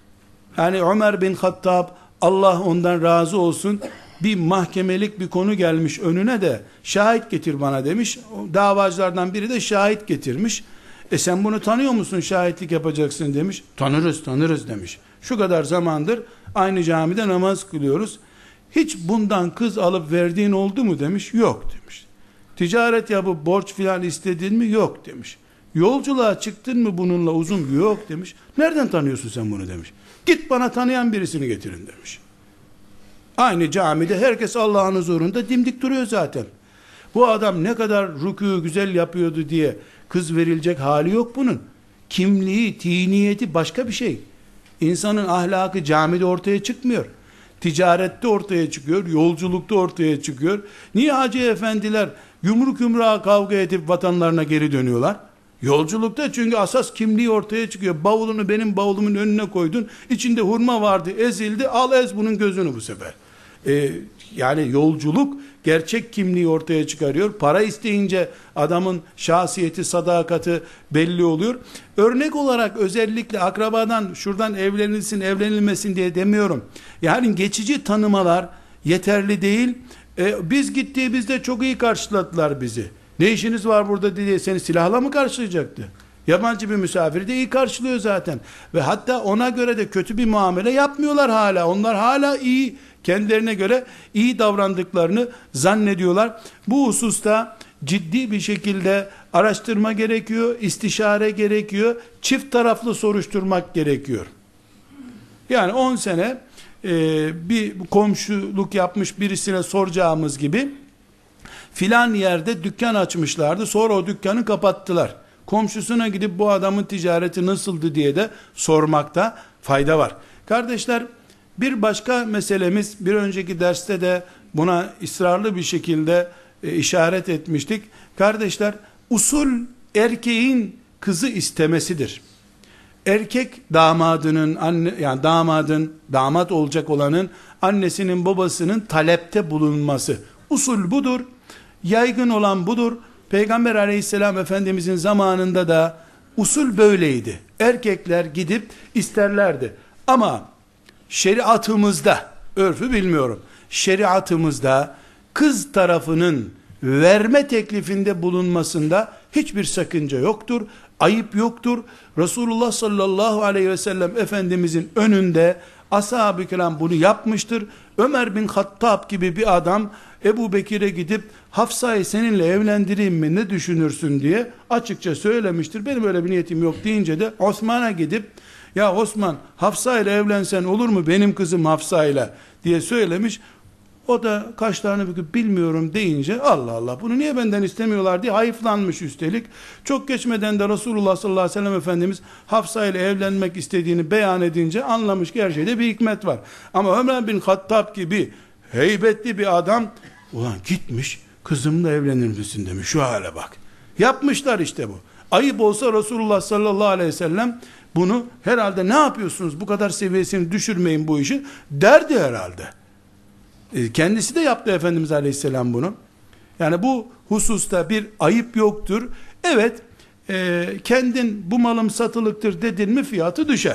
Yani Ömer bin Hattab, Allah ondan razı olsun, bir mahkemelik bir konu gelmiş önüne de şahit getir bana demiş. Davacılardan biri de şahit getirmiş. E sen bunu tanıyor musun, şahitlik yapacaksın demiş. Tanırız tanırız demiş. Şu kadar zamandır aynı camide namaz kılıyoruz. Hiç bundan kız alıp verdiğin oldu mu demiş. Yok demiş. Ticaret yapıp borç filan istedin mi? Yok demiş. Yolculuğa çıktın mı bununla uzun? Yok demiş. Nereden tanıyorsun sen bunu demiş. Git bana tanıyan birisini getirin demiş. Aynı camide herkes Allah'ın huzurunda dimdik duruyor zaten. Bu adam ne kadar rükû güzel yapıyordu diye kız verilecek hali yok bunun. Kimliği, tiniyeti başka bir şey. İnsanın ahlakı camide ortaya çıkmıyor. Ticarette ortaya çıkıyor, yolculukta ortaya çıkıyor. Niye hacı efendiler yumruk yumruğa kavga edip vatanlarına geri dönüyorlar? Yolculukta, çünkü asas kimliği ortaya çıkıyor. Bavulunu benim bavulumun önüne koydun, içinde hurma vardı, ezildi, al ez bunun gözünü bu sefer. Ee, yani yolculuk gerçek kimliği ortaya çıkarıyor. Para isteyince adamın şahsiyeti, sadakati belli oluyor. Örnek olarak özellikle akrabadan şuradan evlenilsin, evlenilmesin diye demiyorum. Yani geçici tanımalar yeterli değil. Ee, biz gittiğimizde çok iyi karşıladılar bizi. Ne işiniz var burada diye seni silahla mı karşılayacaktı? Yabancı bir misafiri de iyi karşılıyor zaten. Ve hatta ona göre de kötü bir muamele yapmıyorlar hala. Onlar hala iyi, kendilerine göre iyi davrandıklarını zannediyorlar. Bu hususta ciddi bir şekilde araştırma gerekiyor, istişare gerekiyor, çift taraflı soruşturmak gerekiyor. Yani on sene e, bir komşuluk yapmış birisine soracağımız gibi, filan yerde dükkan açmışlardı, sonra o dükkanı kapattılar. Komşusuna gidip bu adamın ticareti nasıldı diye de sormakta fayda var. Kardeşler, bir başka meselemiz, bir önceki derste de buna ısrarlı bir şekilde e, işaret etmiştik. Kardeşler, usul erkeğin kızı istemesidir. Erkek damadının, anne, yani damadın, damat olacak olanın annesinin babasının talepte bulunması. Usul budur. Yaygın olan budur. Peygamber aleyhisselam efendimizin zamanında da usul böyleydi. Erkekler gidip isterlerdi. Ama şeriatımızda, örfü bilmiyorum, şeriatımızda kız tarafının verme teklifinde bulunmasında hiçbir sakınca yoktur. Ayıp yoktur. Resulullah sallallahu aleyhi ve sellem Efendimizin önünde ashab-ı kiram bunu yapmıştır. Ömer bin Hattab gibi bir adam Ebu Bekir'e gidip Hafsa'yı seninle evlendireyim mi, ne düşünürsün diye açıkça söylemiştir. Benim öyle bir niyetim yok deyince de Osman'a gidip ya Osman, Hafsa ile evlensen olur mu, benim kızım Hafsa ile diye söylemiş. O da kaşlarını büküp bilmiyorum deyince Allah Allah bunu niye benden istemiyorlar diye hayıflanmış üstelik. Çok geçmeden de Resulullah sallallahu aleyhi ve sellem Efendimiz Hafsa ile evlenmek istediğini beyan edince anlamış ki her şeyde bir hikmet var. Ama Ömer bin Hattab gibi heybetli bir adam, ulan gitmiş kızımla evlenir misin demiş, şu hale bak. Yapmışlar işte bu. Ayıp olsa Resulullah sallallahu aleyhi ve sellem bunu herhalde ne yapıyorsunuz, bu kadar seviyesini düşürmeyin bu işi derdi herhalde. Kendisi de yaptı Efendimiz Aleyhisselam bunu. Yani bu hususta bir ayıp yoktur. Evet, e, kendin bu malım satılıktır dedin mi fiyatı düşer.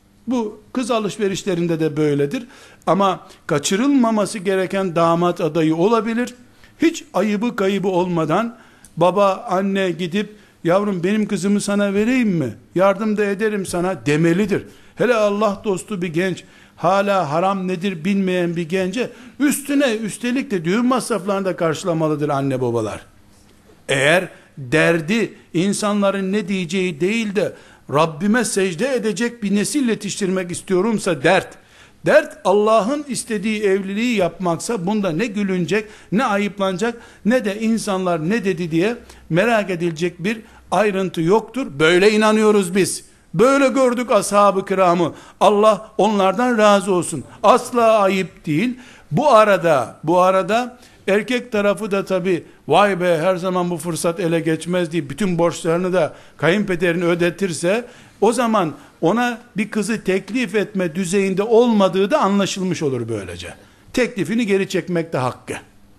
Bu kız alışverişlerinde de böyledir. Ama kaçırılmaması gereken damat adayı olabilir. Hiç ayıbı kaybı olmadan baba anne gidip yavrum benim kızımı sana vereyim mi, yardım da ederim sana demelidir. Hele Allah dostu bir genç, hala haram nedir bilmeyen bir gence üstüne üstelik de düğün masraflarını da karşılamalıdır anne babalar. Eğer derdi insanların ne diyeceği değil de Rabbime secde edecek bir nesil yetiştirmek istiyorumsa dert, dert Allah'ın istediği evliliği yapmaksa bunda ne gülünecek, ne ayıplanacak, ne de insanlar ne dedi diye merak edilecek bir ayrıntı yoktur. Böyle inanıyoruz biz. Böyle gördük ashab-ı kiramı. Allah onlardan razı olsun. Asla ayıp değil. Bu arada, bu arada erkek tarafı da tabi vay be her zaman bu fırsat ele geçmez diye bütün borçlarını da kayınpederini ödetirse, o zaman ona bir kızı teklif etme düzeyinde olmadığı da anlaşılmış olur böylece. Teklifini geri çekmekte hakkı.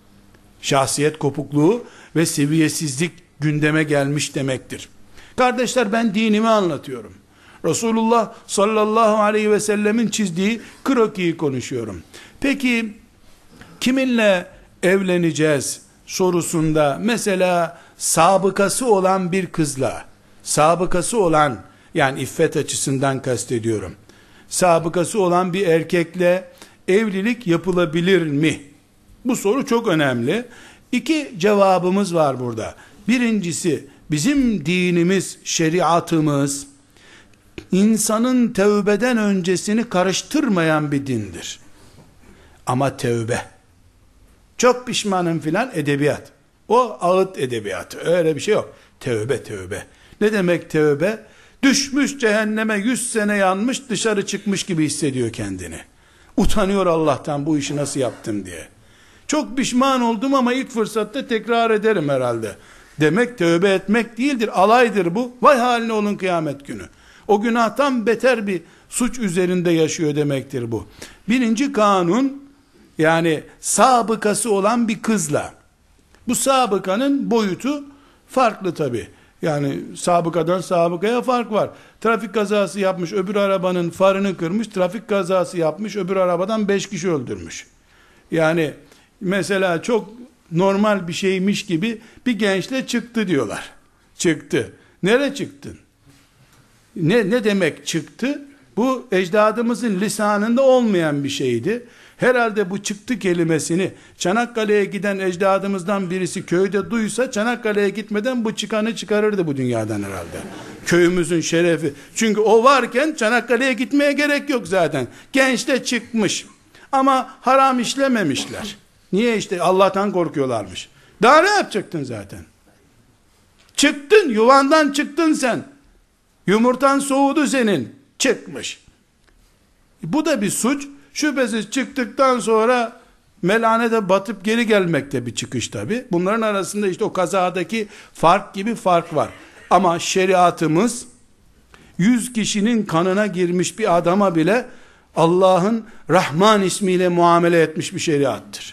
Şahsiyet kopukluğu ve seviyesizlik gündeme gelmiş demektir. Kardeşler, ben dinimi anlatıyorum. Resulullah sallallahu aleyhi ve sellemin çizdiği krokiyi konuşuyorum. Peki kiminle evleneceğiz sorusunda mesela sabıkası olan bir kızla, sabıkası olan, yani iffet açısından kastediyorum, sabıkası olan bir erkekle evlilik yapılabilir mi? Bu soru çok önemli. İki cevabımız var burada. Birincisi, bizim dinimiz, şeriatımız insanın tövbeden öncesini karıştırmayan bir dindir. Ama tevbe, çok pişmanım filan edebiyat. O ağıt edebiyatı. Öyle bir şey yok. Tevbe, tevbe. Ne demek tevbe? Düşmüş cehenneme yüz sene yanmış, dışarı çıkmış gibi hissediyor kendini. Utanıyor Allah'tan, bu işi nasıl yaptım diye. Çok pişman oldum ama ilk fırsatta tekrar ederim herhalde. Demek tövbe etmek değildir. Alaydır bu. Vay haline olun kıyamet günü. O günahtan beter bir suç üzerinde yaşıyor demektir bu. Birinci kanun, yani sabıkası olan bir kızla, bu sabıkanın boyutu farklı tabi. Yani sabıkadan sabıkaya fark var. Trafik kazası yapmış, öbür arabanın farını kırmış, trafik kazası yapmış, öbür arabadan beş kişi öldürmüş. Yani mesela çok normal bir şeymiş gibi bir gençle çıktı diyorlar. Çıktı. Nereye çıktın? Ne, ne demek çıktı? Bu ecdadımızın lisanında olmayan bir şeydi. Herhalde bu çıktı kelimesini Çanakkale'ye giden ecdadımızdan birisi köyde duysa, Çanakkale'ye gitmeden bu çıkanı çıkarırdı bu dünyadan herhalde. Köyümüzün şerefi. Çünkü o varken Çanakkale'ye gitmeye gerek yok zaten. Genç de çıkmış. Ama haram işlememişler. Niye? İşte Allah'tan korkuyorlarmış. Daha ne yapacaktın zaten? Çıktın, yuvandan çıktın sen. Yumurtan soğudu senin. Çıkmış. Bu da bir suç. Şüphesiz çıktıktan sonra melanete batıp geri gelmekte bir çıkış tabi. Bunların arasında işte o kazadaki fark gibi fark var. Ama şeriatımız yüz kişinin kanına girmiş bir adama bile Allah'ın Rahman ismiyle muamele etmiş bir şeriattır.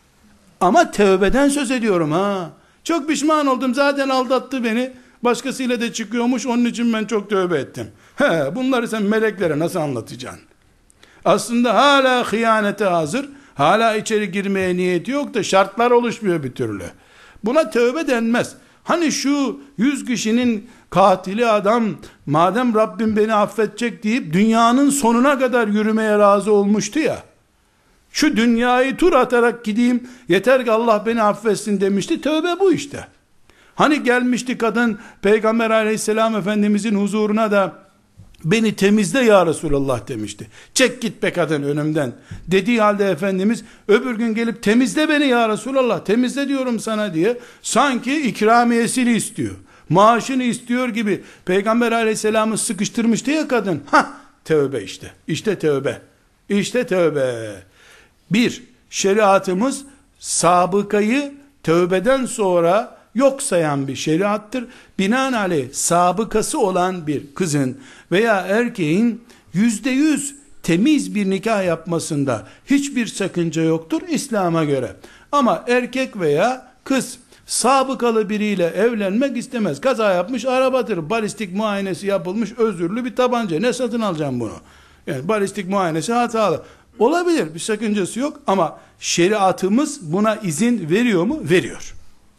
Ama tevbeden söz ediyorum ha. Çok pişman oldum, zaten aldattı beni. Başkasıyla da çıkıyormuş, onun için ben çok tövbe ettim. He, bunları sen meleklere nasıl anlatacaksın? Aslında hala hıyanete hazır, hala içeri girmeye niyeti yok da şartlar oluşmuyor bir türlü. Buna tövbe denmez. Hani şu yüz kişinin katili adam, madem Rabbim beni affedecek deyip dünyanın sonuna kadar yürümeye razı olmuştu ya, şu dünyayı tur atarak gideyim, yeter ki Allah beni affetsin demişti. Tövbe bu işte. Hani gelmişti kadın Peygamber aleyhisselam efendimizin huzuruna da beni temizle ya Resulallah demişti. Çek git be kadın önümden dediği halde Efendimiz öbür gün gelip temizle beni ya Resulallah, temizle diyorum sana diye sanki ikramiyesini istiyor, maaşını istiyor gibi Peygamber aleyhisselamı sıkıştırmıştı ya kadın. Ha, tövbe işte. İşte tövbe. İşte tövbe. Bir, şeriatımız sabıkayı tövbeden sonra yok sayan bir şeriattır. Binaenaleyh sabıkası olan bir kızın veya erkeğin yüzde yüz temiz bir nikah yapmasında hiçbir sakınca yoktur İslam'a göre. Ama erkek veya kız sabıkalı biriyle evlenmek istemez. Kaza yapmış arabadır, balistik muayenesi yapılmış özürlü bir tabanca, ne satın alacağım bunu? Yani balistik muayenesi hatalı. Olabilir, bir sakıncası yok ama şeriatımız buna izin veriyor mu? Veriyor.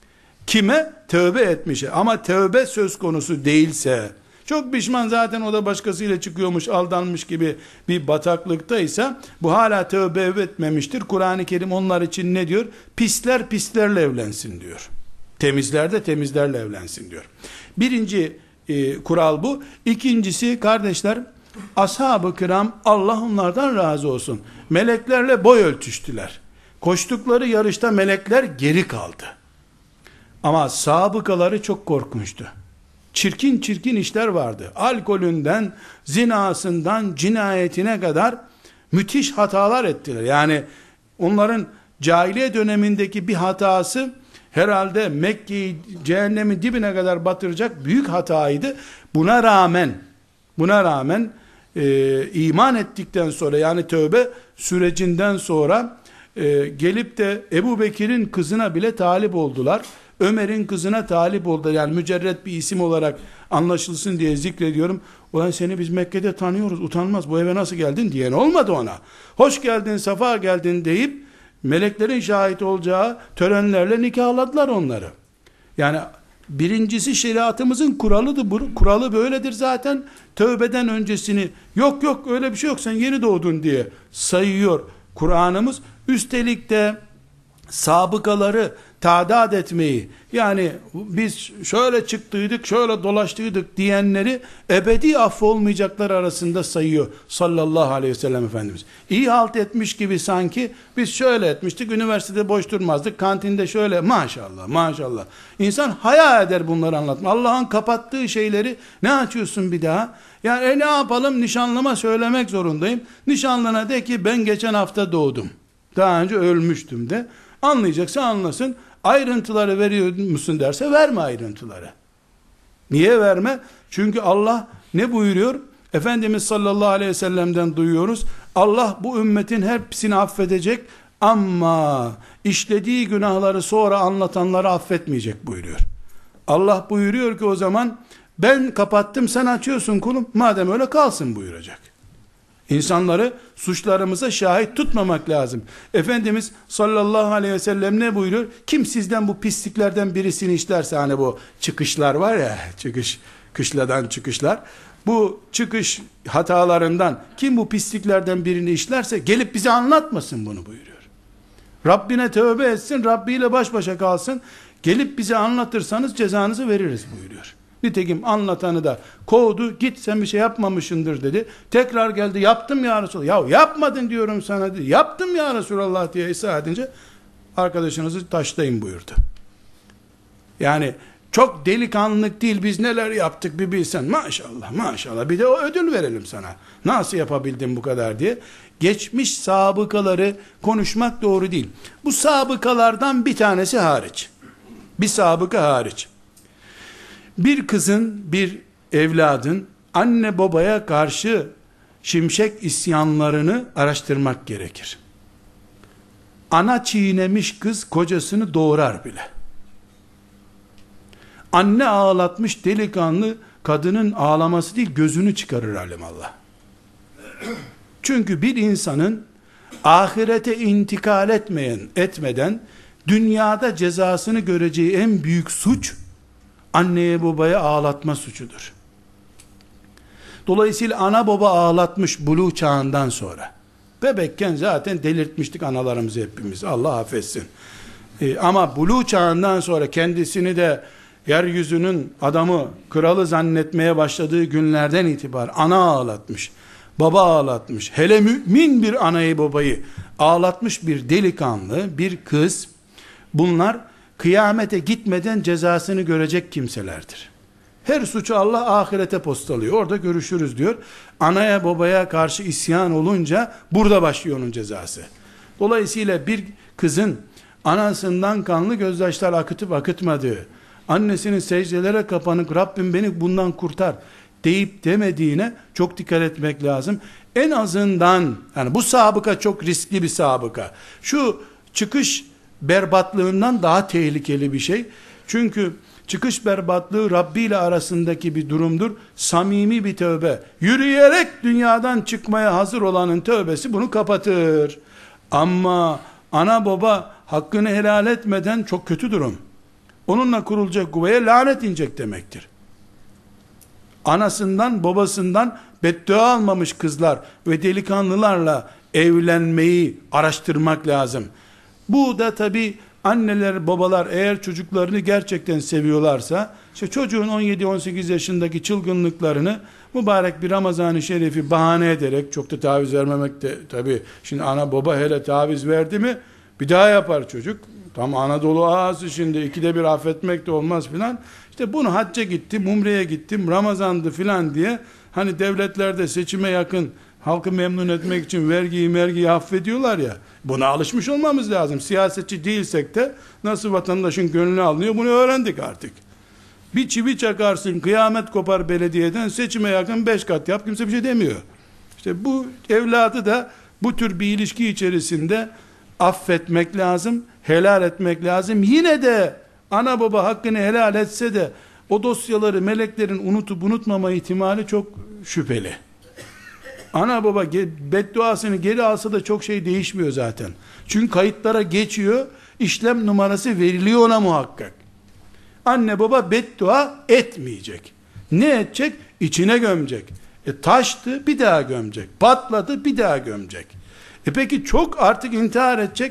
Kime? Tövbe etmişe. Ama tövbe söz konusu değilse, çok pişman zaten o da başkasıyla çıkıyormuş, aldanmış gibi bir bataklıktaysa, bu hala tövbe etmemiştir. Kur'an-ı Kerim onlar için ne diyor? Pisler pislerle evlensin diyor. Temizler de temizlerle evlensin diyor. Birinci e, kural bu. İkincisi kardeşler, ashab-ı kiram Allah onlardan razı olsun, meleklerle boy ölçüştüler. Koştukları yarışta melekler geri kaldı. Ama sabıkaları çok korkunçtu. Çirkin çirkin işler vardı. Alkolünden, zinasından, cinayetine kadar müthiş hatalar ettiler. Yani onların cahiliye dönemindeki bir hatası herhalde Mekke'yi cehennemin dibine kadar batıracak büyük hataydı. Buna rağmen, buna rağmen e, iman ettikten sonra, yani tövbe sürecinden sonra e, gelip de Ebu Bekir'in kızına bile talip oldular. Ömer'in kızına talip oldu. Yani mücerret bir isim olarak anlaşılsın diye zikrediyorum. Ulan seni biz Mekke'de tanıyoruz, utanmaz, bu eve nasıl geldin diyen olmadı ona. Hoş geldin, safa geldin deyip meleklerin şahit olacağı törenlerle nikahladılar onları. Yani birincisi şeriatımızın kuralıdır. Bu kuralı böyledir zaten. Tövbeden öncesini yok yok öyle bir şey yok, sen yeni doğdun diye sayıyor Kur'an'ımız. Üstelik de sabıkaları tadat etmeyi, yani biz şöyle çıktıydık, şöyle dolaştıydık diyenleri ebedi affolmayacaklar arasında sayıyor sallallahu aleyhi ve sellem Efendimiz. İyi halt etmiş gibi sanki, biz şöyle etmiştik, üniversitede boş durmazdık, kantinde şöyle, maşallah maşallah. İnsan haya eder bunları anlatma. Allah'ın kapattığı şeyleri ne açıyorsun bir daha? Yani e ne yapalım, nişanlıma söylemek zorundayım. Nişanlına de ki ben geçen hafta doğdum, daha önce ölmüştüm de. Anlayacaksa anlasın. Ayrıntıları veriyor musun derse verme ayrıntıları. Niye verme? Çünkü Allah ne buyuruyor? Efendimiz sallallahu aleyhi ve sellem'den duyuyoruz. Allah bu ümmetin hepsini affedecek ama işlediği günahları sonra anlatanları affetmeyecek buyuruyor. Allah buyuruyor ki o zaman ben kapattım, sen açıyorsun kulum. Madem öyle kalsın buyuracak. İnsanları suçlarımıza şahit tutmamak lazım. Efendimiz sallallahu aleyhi ve sellem ne buyuruyor? Kim sizden bu pisliklerden birisini işlerse, hani bu çıkışlar var ya, çıkış, kışladan çıkışlar, bu çıkış hatalarından kim bu pisliklerden birini işlerse gelip bize anlatmasın bunu buyuruyor. Rabbine tövbe etsin, Rabbi ile baş başa kalsın, gelip bize anlatırsanız cezanızı veririz buyuruyor. Nitekim anlatanı da kovdu, git sen bir şey yapmamışındır dedi. Tekrar geldi, yaptım ya Resulallah. Ya yapmadın diyorum sana dedi. Yaptım ya Resulallah diye ısrar edince arkadaşınızı taşlayın buyurdu. Yani çok delikanlılık değil, biz neler yaptık bir bilsen, maşallah maşallah, bir de o ödül verelim sana. Nasıl yapabildin bu kadar diye. Geçmiş sabıkaları konuşmak doğru değil. Bu sabıkalardan bir tanesi hariç. Bir sabıka hariç. Bir kızın, bir evladın anne babaya karşı şimşek isyanlarını araştırmak gerekir. Ana çiğnemiş kız kocasını doğurar bile. Anne ağlatmış delikanlı kadının ağlaması değil, gözünü çıkarır alimallah. Çünkü bir insanın ahirete intikal etmeyen, etmeden dünyada cezasını göreceği en büyük suç anneye babaya ağlatma suçudur. Dolayısıyla ana baba ağlatmış buluğ çağından sonra. Bebekken zaten delirtmiştik analarımızı hepimiz. Allah affetsin. Ee, ama buluğ çağından sonra kendisini de yeryüzünün adamı, kralı zannetmeye başladığı günlerden itibaren ana ağlatmış, baba ağlatmış, hele mümin bir anayı babayı ağlatmış bir delikanlı, bir kız, bunlar kıyamete gitmeden cezasını görecek kimselerdir. Her suçu Allah ahirete postalıyor. Orada görüşürüz diyor. Anaya babaya karşı isyan olunca burada başlıyor onun cezası. Dolayısıyla bir kızın anasından kanlı gözyaşlar akıtıp akıtmadığı, annesinin secdelere kapanıp Rabbim beni bundan kurtar deyip demediğine çok dikkat etmek lazım. En azından, yani bu sabıka çok riskli bir sabıka. Şu çıkış berbatlığından daha tehlikeli bir şey. Çünkü çıkış berbatlığı Rabbi ile arasındaki bir durumdur. Samimi bir tövbe, yürüyerek dünyadan çıkmaya hazır olanın tövbesi bunu kapatır. Ama ana baba hakkını helal etmeden çok kötü durum. Onunla kurulacak yuvaya lanet inecek demektir. Anasından babasından beddua almamış kızlar ve delikanlılarla evlenmeyi araştırmak lazım. Bu da tabi anneler babalar eğer çocuklarını gerçekten seviyorlarsa, işte çocuğun on yedi on sekiz yaşındaki çılgınlıklarını mübarek bir Ramazan-ı Şerif'i bahane ederek, çok da taviz vermemek de tabi, şimdi ana baba hele taviz verdi mi bir daha yapar çocuk. Tam Anadolu ağası, şimdi ikide bir affetmek de olmaz filan. İşte bunu hacca gittim, umreye gittim, Ramazan'dı filan diye, hani devletlerde seçime yakın halkı memnun etmek için vergiyi mergiyi affediyorlar ya, buna alışmış olmamız lazım. Siyasetçi değilsek de nasıl vatandaşın gönlünü alınıyor bunu öğrendik artık. Bir çivi çakarsın, kıyamet kopar belediyeden, seçime yakın beş kat yap, kimse bir şey demiyor. İşte bu evladı da bu tür bir ilişki içerisinde affetmek lazım, helal etmek lazım. Yine de ana baba hakkını helal etse de o dosyaları meleklerin unutup unutmama ihtimali çok şüpheli. Ana baba bedduasını geri alsa da çok şey değişmiyor zaten. Çünkü kayıtlara geçiyor, işlem numarası veriliyor ona muhakkak. Anne baba beddua etmeyecek. Ne edecek? İçine gömecek. E taştı, bir daha gömecek. Patladı, bir daha gömecek. E peki çok artık intihar edecek.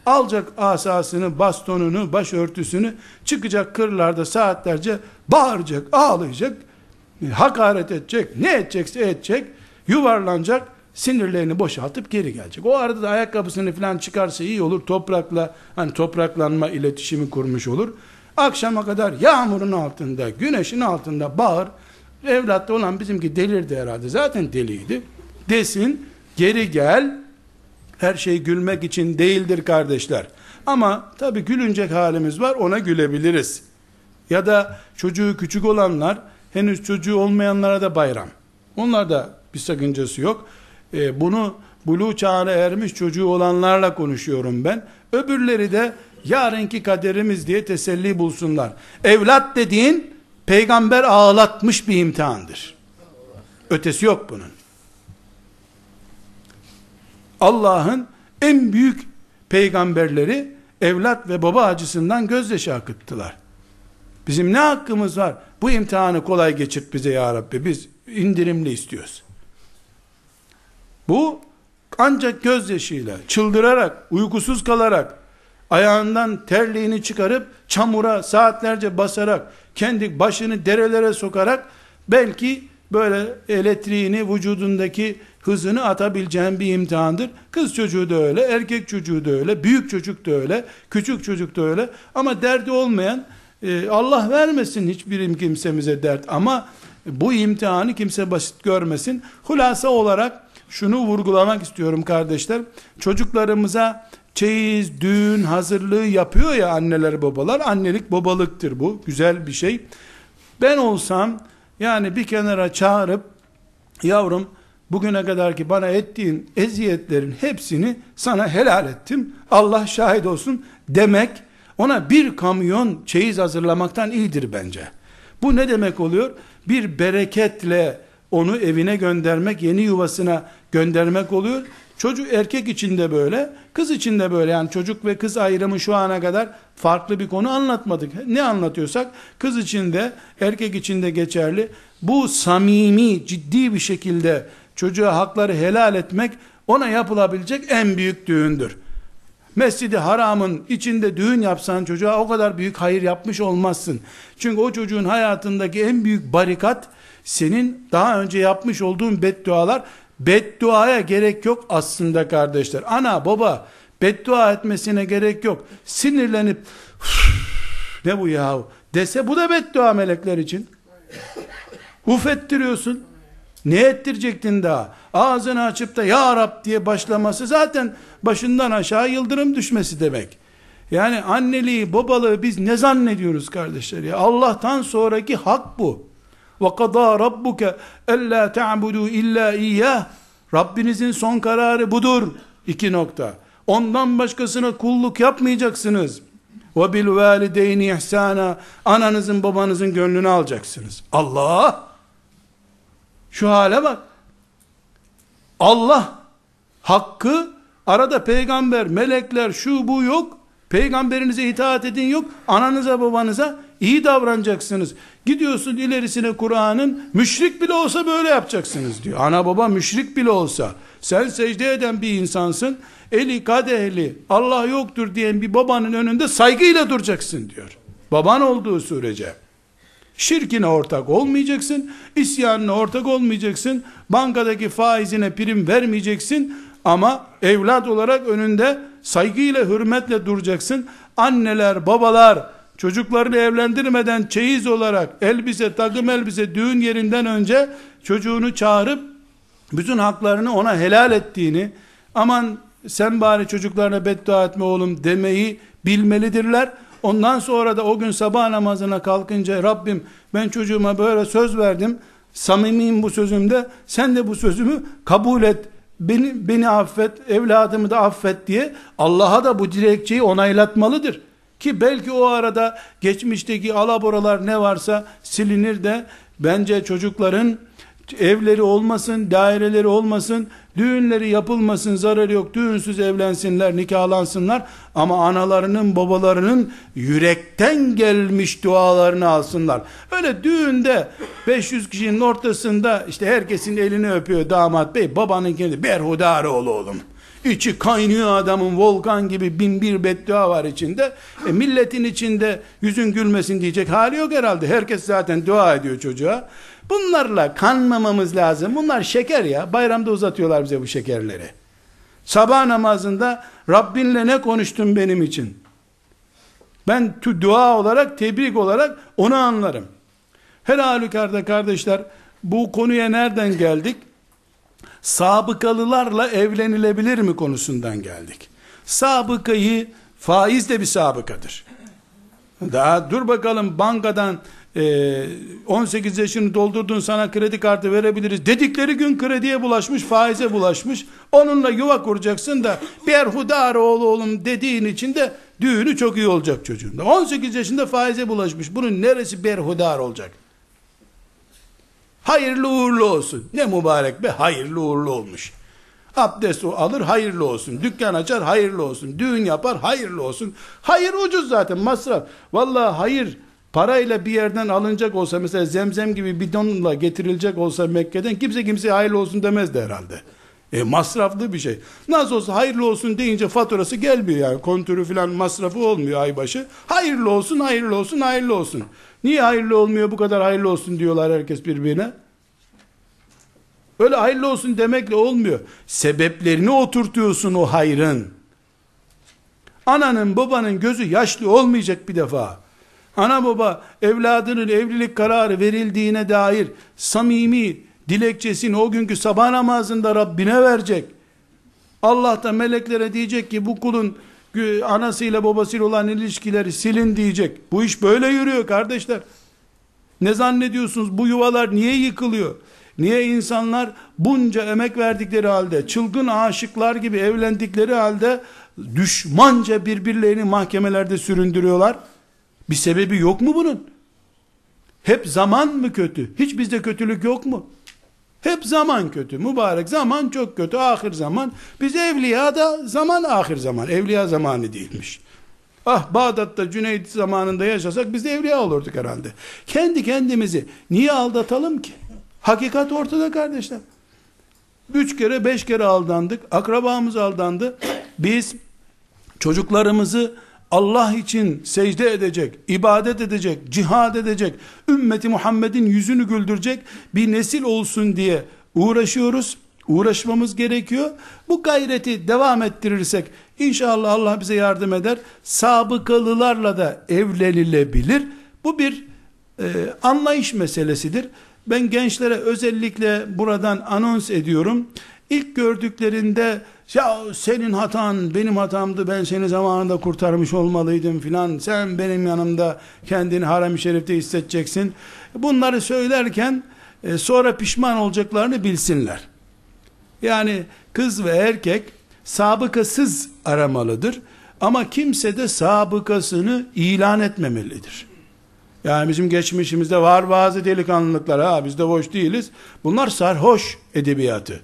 alacak asasını, bastonunu, başörtüsünü, çıkacak kırlarda saatlerce bağıracak, ağlayacak, hakaret edecek, ne edecekse edecek, yuvarlanacak, sinirlerini boşaltıp geri gelecek. O arada da ayakkabısını falan çıkarsa iyi olur, toprakla, hani topraklanma iletişimi kurmuş olur. Akşama kadar yağmurun altında, güneşin altında bağır. Evlatta olan bizimki delirdi herhalde, zaten deliydi desin, geri gel. Her şey gülmek için değildir kardeşler. Ama tabii gülünecek halimiz var, ona gülebiliriz. Ya da çocuğu küçük olanlar, henüz çocuğu olmayanlara da bayram. Onlar da bir sakıncası yok. Ee, bunu buluğ çağına ermiş çocuğu olanlarla konuşuyorum ben. Öbürleri de yarınki kaderimiz diye teselli bulsunlar. Evlat dediğin peygamber ağlatmış bir imtihandır. Ötesi yok bunun. Allah'ın en büyük peygamberleri evlat ve baba acısından gözyaşı akıttılar. Bizim ne hakkımız var? Bu imtihanı kolay geçirt bize ya Rabbi. Biz indirimli istiyoruz. Bu ancak gözyaşıyla, çıldırarak, uykusuz kalarak, ayağından terliğini çıkarıp çamura saatlerce basarak, kendi başını derelere sokarak belki böyle elektriğini, vücudundaki hızını atabileceğin bir imtihandır. Kız çocuğu da öyle, erkek çocuğu da öyle, büyük çocuk da öyle, küçük çocuk da öyle. Ama derdi olmayan, e, Allah vermesin hiçbir kimsemize dert, ama bu imtihanı kimse basit görmesin. Hulasa olarak şunu vurgulamak istiyorum kardeşler. Çocuklarımıza çeyiz, düğün hazırlığı yapıyor ya anneler babalar. Annelik babalıktır bu. Güzel bir şey. Ben olsam yani bir kenara çağırıp, yavrum bugüne kadar ki bana ettiğin eziyetlerin hepsini sana helal ettim, Allah şahit olsun demek, ona bir kamyon çeyiz hazırlamaktan iyidir bence. Bu ne demek oluyor? Bir bereketle onu evine göndermek, yeni yuvasına göndermek oluyor. Çocuk, erkek için de böyle, kız için de böyle. Yani çocuk ve kız ayrımı şu ana kadar farklı bir konu anlatmadık. Ne anlatıyorsak kız için de erkek için de geçerli. Bu samimi, ciddi bir şekilde çocuğa hakları helal etmek, ona yapılabilecek en büyük düğündür. Mescid-i Haram'ın içinde düğün yapsan çocuğa o kadar büyük hayır yapmış olmazsın. Çünkü o çocuğun hayatındaki en büyük barikat senin daha önce yapmış olduğun beddualar. Bedduaya gerek yok aslında kardeşler. Ana baba beddua etmesine gerek yok. Sinirlenip ne bu yahu dese, bu da beddua melekler için. Uf ettiriyorsun. Ne ettirecektin daha? Ağzını açıp da ya Rab diye başlaması zaten başından aşağı yıldırım düşmesi demek. Yani anneliği, babalığı biz ne zannediyoruz kardeşler ya? Allah'tan sonraki hak bu. وَقَضَى رَبُّكَ أَلَّا تَعْبُدُوا إِلَّا إِيَّهِ Rabbinizin son kararı budur. İki nokta. Ondan başkasına kulluk yapmayacaksınız. وَبِالْوَالِدَيْنِ إِحْسَانًا Ananızın babanızın gönlünü alacaksınız. Allah! Şu hale bak. Allah hakkı, arada peygamber, melekler, şu bu yok. Peygamberinize itaat edin yok. Ananıza babanıza iyi davranacaksınız. Gidiyorsun ilerisine Kur'an'ın, müşrik bile olsa böyle yapacaksınız diyor. Ana baba müşrik bile olsa, sen secde eden bir insansın, eli kadehli, Allah yoktur diyen bir babanın önünde saygıyla duracaksın diyor. Baban olduğu sürece. Şirkine ortak olmayacaksın, isyanına ortak olmayacaksın, bankadaki faizine prim vermeyeceksin, ama evlat olarak önünde saygıyla, hürmetle duracaksın. Anneler, babalar, çocuklarını evlendirmeden çeyiz olarak elbise, takım elbise, düğün yerinden önce çocuğunu çağırıp bütün haklarını ona helal ettiğini, aman sen bari çocuklarına beddua etme oğlum demeyi bilmelidirler. Ondan sonra da o gün sabah namazına kalkınca, Rabbim ben çocuğuma böyle söz verdim, samimiyim bu sözümde, sen de bu sözümü kabul et, beni, beni affet, evladımı da affet diye Allah'a da bu dilekçeyi onaylatmalıdır. Ki belki o arada geçmişteki alaboralar ne varsa silinir de, bence çocukların evleri olmasın, daireleri olmasın, düğünleri yapılmasın, zararı yok, düğünsüz evlensinler, nikahlansınlar, ama analarının, babalarının yürekten gelmiş dualarını alsınlar. Öyle düğünde beş yüz kişinin ortasında işte herkesin elini öpüyor damat bey, babanınkini berhudar ol oğlum, İçi kaynıyor adamın, volkan gibi bin bir beddua var içinde. E milletin içinde yüzün gülmesin diyecek hali yok herhalde. Herkes zaten dua ediyor çocuğa. Bunlarla kanmamamız lazım. Bunlar şeker ya. Bayramda uzatıyorlar bize bu şekerleri. Sabah namazında Rabbinle ne konuştun benim için? Ben dua olarak, tebrik olarak onu anlarım. Her halükarda kardeşler, bu konuya nereden geldik? Sabıkalılarla evlenilebilir mi konusundan geldik. Sabıkayı, faiz de bir sabıkadır. Daha dur bakalım, bankadan e, on sekiz yaşını doldurdun, sana kredi kartı verebiliriz dedikleri gün krediye bulaşmış, faize bulaşmış. Onunla yuva kuracaksın da berhudar oğlu oğlum dediğin için de düğünü çok iyi olacak çocuğun. on sekiz yaşında faize bulaşmış. Bunun neresi berhudar olacak? Hayırlı uğurlu olsun. Ne mübarek be, hayırlı uğurlu olmuş. Abdest alır, hayırlı olsun. Dükkan açar, hayırlı olsun. Düğün yapar, hayırlı olsun. Hayır ucuz zaten, masraf. Vallahi hayır parayla bir yerden alınacak olsa, mesela zemzem gibi bidonla getirilecek olsa Mekke'den, kimse kimseye hayırlı olsun demezdi herhalde. E masraflı bir şey. Nasıl olsa hayırlı olsun deyince faturası gelmiyor yani. Kontürü filan masrafı olmuyor ay başı. Hayırlı olsun, hayırlı olsun, hayırlı olsun. Niye hayırlı olmuyor, bu kadar hayırlı olsun diyorlar herkes birbirine? Öyle hayırlı olsun demekle olmuyor. Sebeplerini oturtuyorsun o hayrın. Ananın babanın gözü yaşlı olmayacak bir defa. Ana baba evladının evlilik kararı verildiğine dair samimi dilekçesini o günkü sabah namazında Rabbine verecek. Allah da meleklere diyecek ki bu kulun anasıyla babasıyla olan ilişkileri silin diyecek. Bu iş böyle yürüyor kardeşler. Ne zannediyorsunuz, bu yuvalar niye yıkılıyor? Niye insanlar bunca emek verdikleri halde, çılgın aşıklar gibi evlendikleri halde düşmanca birbirlerini mahkemelerde süründürüyorlar? Bir sebebi yok mu bunun? Hep zaman mı kötü? Hiç bizde kötülük yok mu? Hep zaman kötü. Mübarek zaman çok kötü. Ahir zaman. Biz evliya da zaman ahir zaman. Evliya zamanı değilmiş. Ah Bağdat'ta Cüneyt zamanında yaşasak biz de evliya olurduk herhalde. Kendi kendimizi niye aldatalım ki? Hakikat ortada kardeşler. Üç kere beş kere aldandık. Akrabamız aldandı. Biz çocuklarımızı Allah için secde edecek, ibadet edecek, cihad edecek, ümmeti Muhammed'in yüzünü güldürecek bir nesil olsun diye uğraşıyoruz. Uğraşmamız gerekiyor. Bu gayreti devam ettirirsek inşallah Allah bize yardım eder. Sabıkalılarla da evlenilebilir. Bu bir e, anlayış meselesidir. Ben gençlere özellikle buradan anons ediyorum. İlk gördüklerinde ya senin hatan benim hatamdı, ben seni zamanında kurtarmış olmalıydım filan, sen benim yanımda kendini harem-i şerifte hissedeceksin. Bunları söylerken e, sonra pişman olacaklarını bilsinler. Yani kız ve erkek sabıkasız aramalıdır. Ama kimse de sabıkasını ilan etmemelidir. Yani bizim geçmişimizde var bazı delikanlılıklar, ha biz de boş değiliz. Bunlar sarhoş edebiyatı.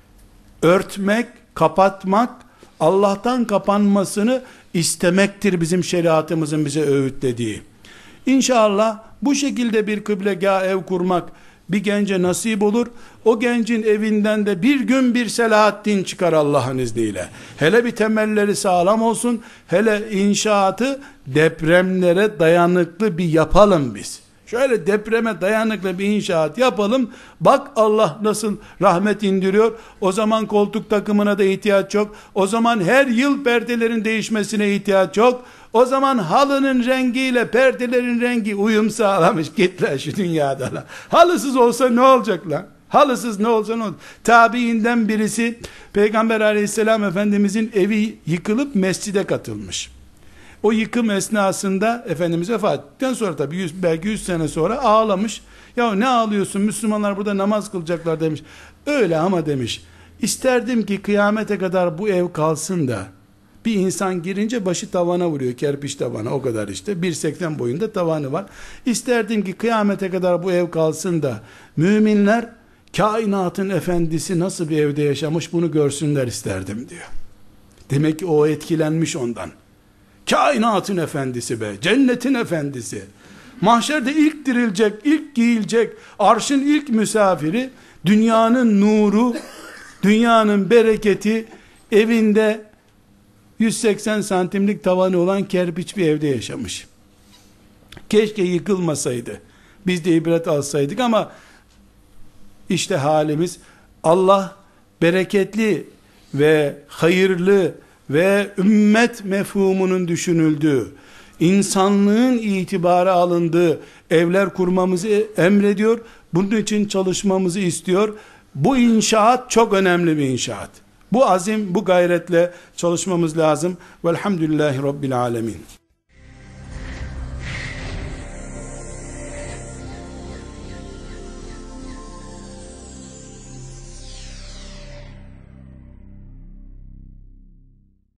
Örtmek, kapatmak, Allah'tan kapanmasını istemektir bizim şeriatımızın bize öğütlediği. İnşallah bu şekilde bir kıblegâh ev kurmak bir gence nasip olur. O gencin evinden de bir gün bir Selahaddin çıkar Allah'ın izniyle. Hele bir temelleri sağlam olsun. Hele inşaatı depremlere dayanıklı bir yapalım biz. Şöyle depreme dayanıklı bir inşaat yapalım. Bak Allah nasıl rahmet indiriyor. O zaman koltuk takımına da ihtiyaç yok. O zaman her yıl perdelerin değişmesine ihtiyaç yok. O zaman halının rengiyle perdelerin rengi uyum sağlamış. Git lan şu dünyada lan. Halısız olsa ne olacak lan? Halısız ne olsa ne olacak? Tabiinden birisi Peygamber aleyhisselam efendimizin evi yıkılıp mescide katılmış. O yıkım esnasında Efendimiz vefat ettikten sonra tabi yüz, belki yüz sene sonra ağlamış. Ya ne ağlıyorsun, Müslümanlar burada namaz kılacaklar demiş. Öyle ama demiş, isterdim ki kıyamete kadar bu ev kalsın da bir insan girince başı tavana vuruyor, kerpiç tavana, o kadar işte bir seksen boyunda tavanı var. İsterdim ki kıyamete kadar bu ev kalsın da müminler kainatın efendisi nasıl bir evde yaşamış bunu görsünler isterdim diyor. Demek ki o etkilenmiş ondan. Kainatın efendisi be, cennetin efendisi. Mahşerde ilk dirilecek, ilk giyilecek, arşın ilk misafiri, dünyanın nuru, dünyanın bereketi, evinde yüz seksen santimlik tavanı olan kerpiç bir evde yaşamış. Keşke yıkılmasaydı, biz de ibret alsaydık, ama işte halimiz. Allah bereketli ve hayırlı ve ümmet mefhumunun düşünüldüğü, insanlığın itibara alındığı evler kurmamızı emrediyor. Bunun için çalışmamızı istiyor. Bu inşaat çok önemli bir inşaat. Bu azim, bu gayretle çalışmamız lazım. Velhamdülillahi Rabbil alemin.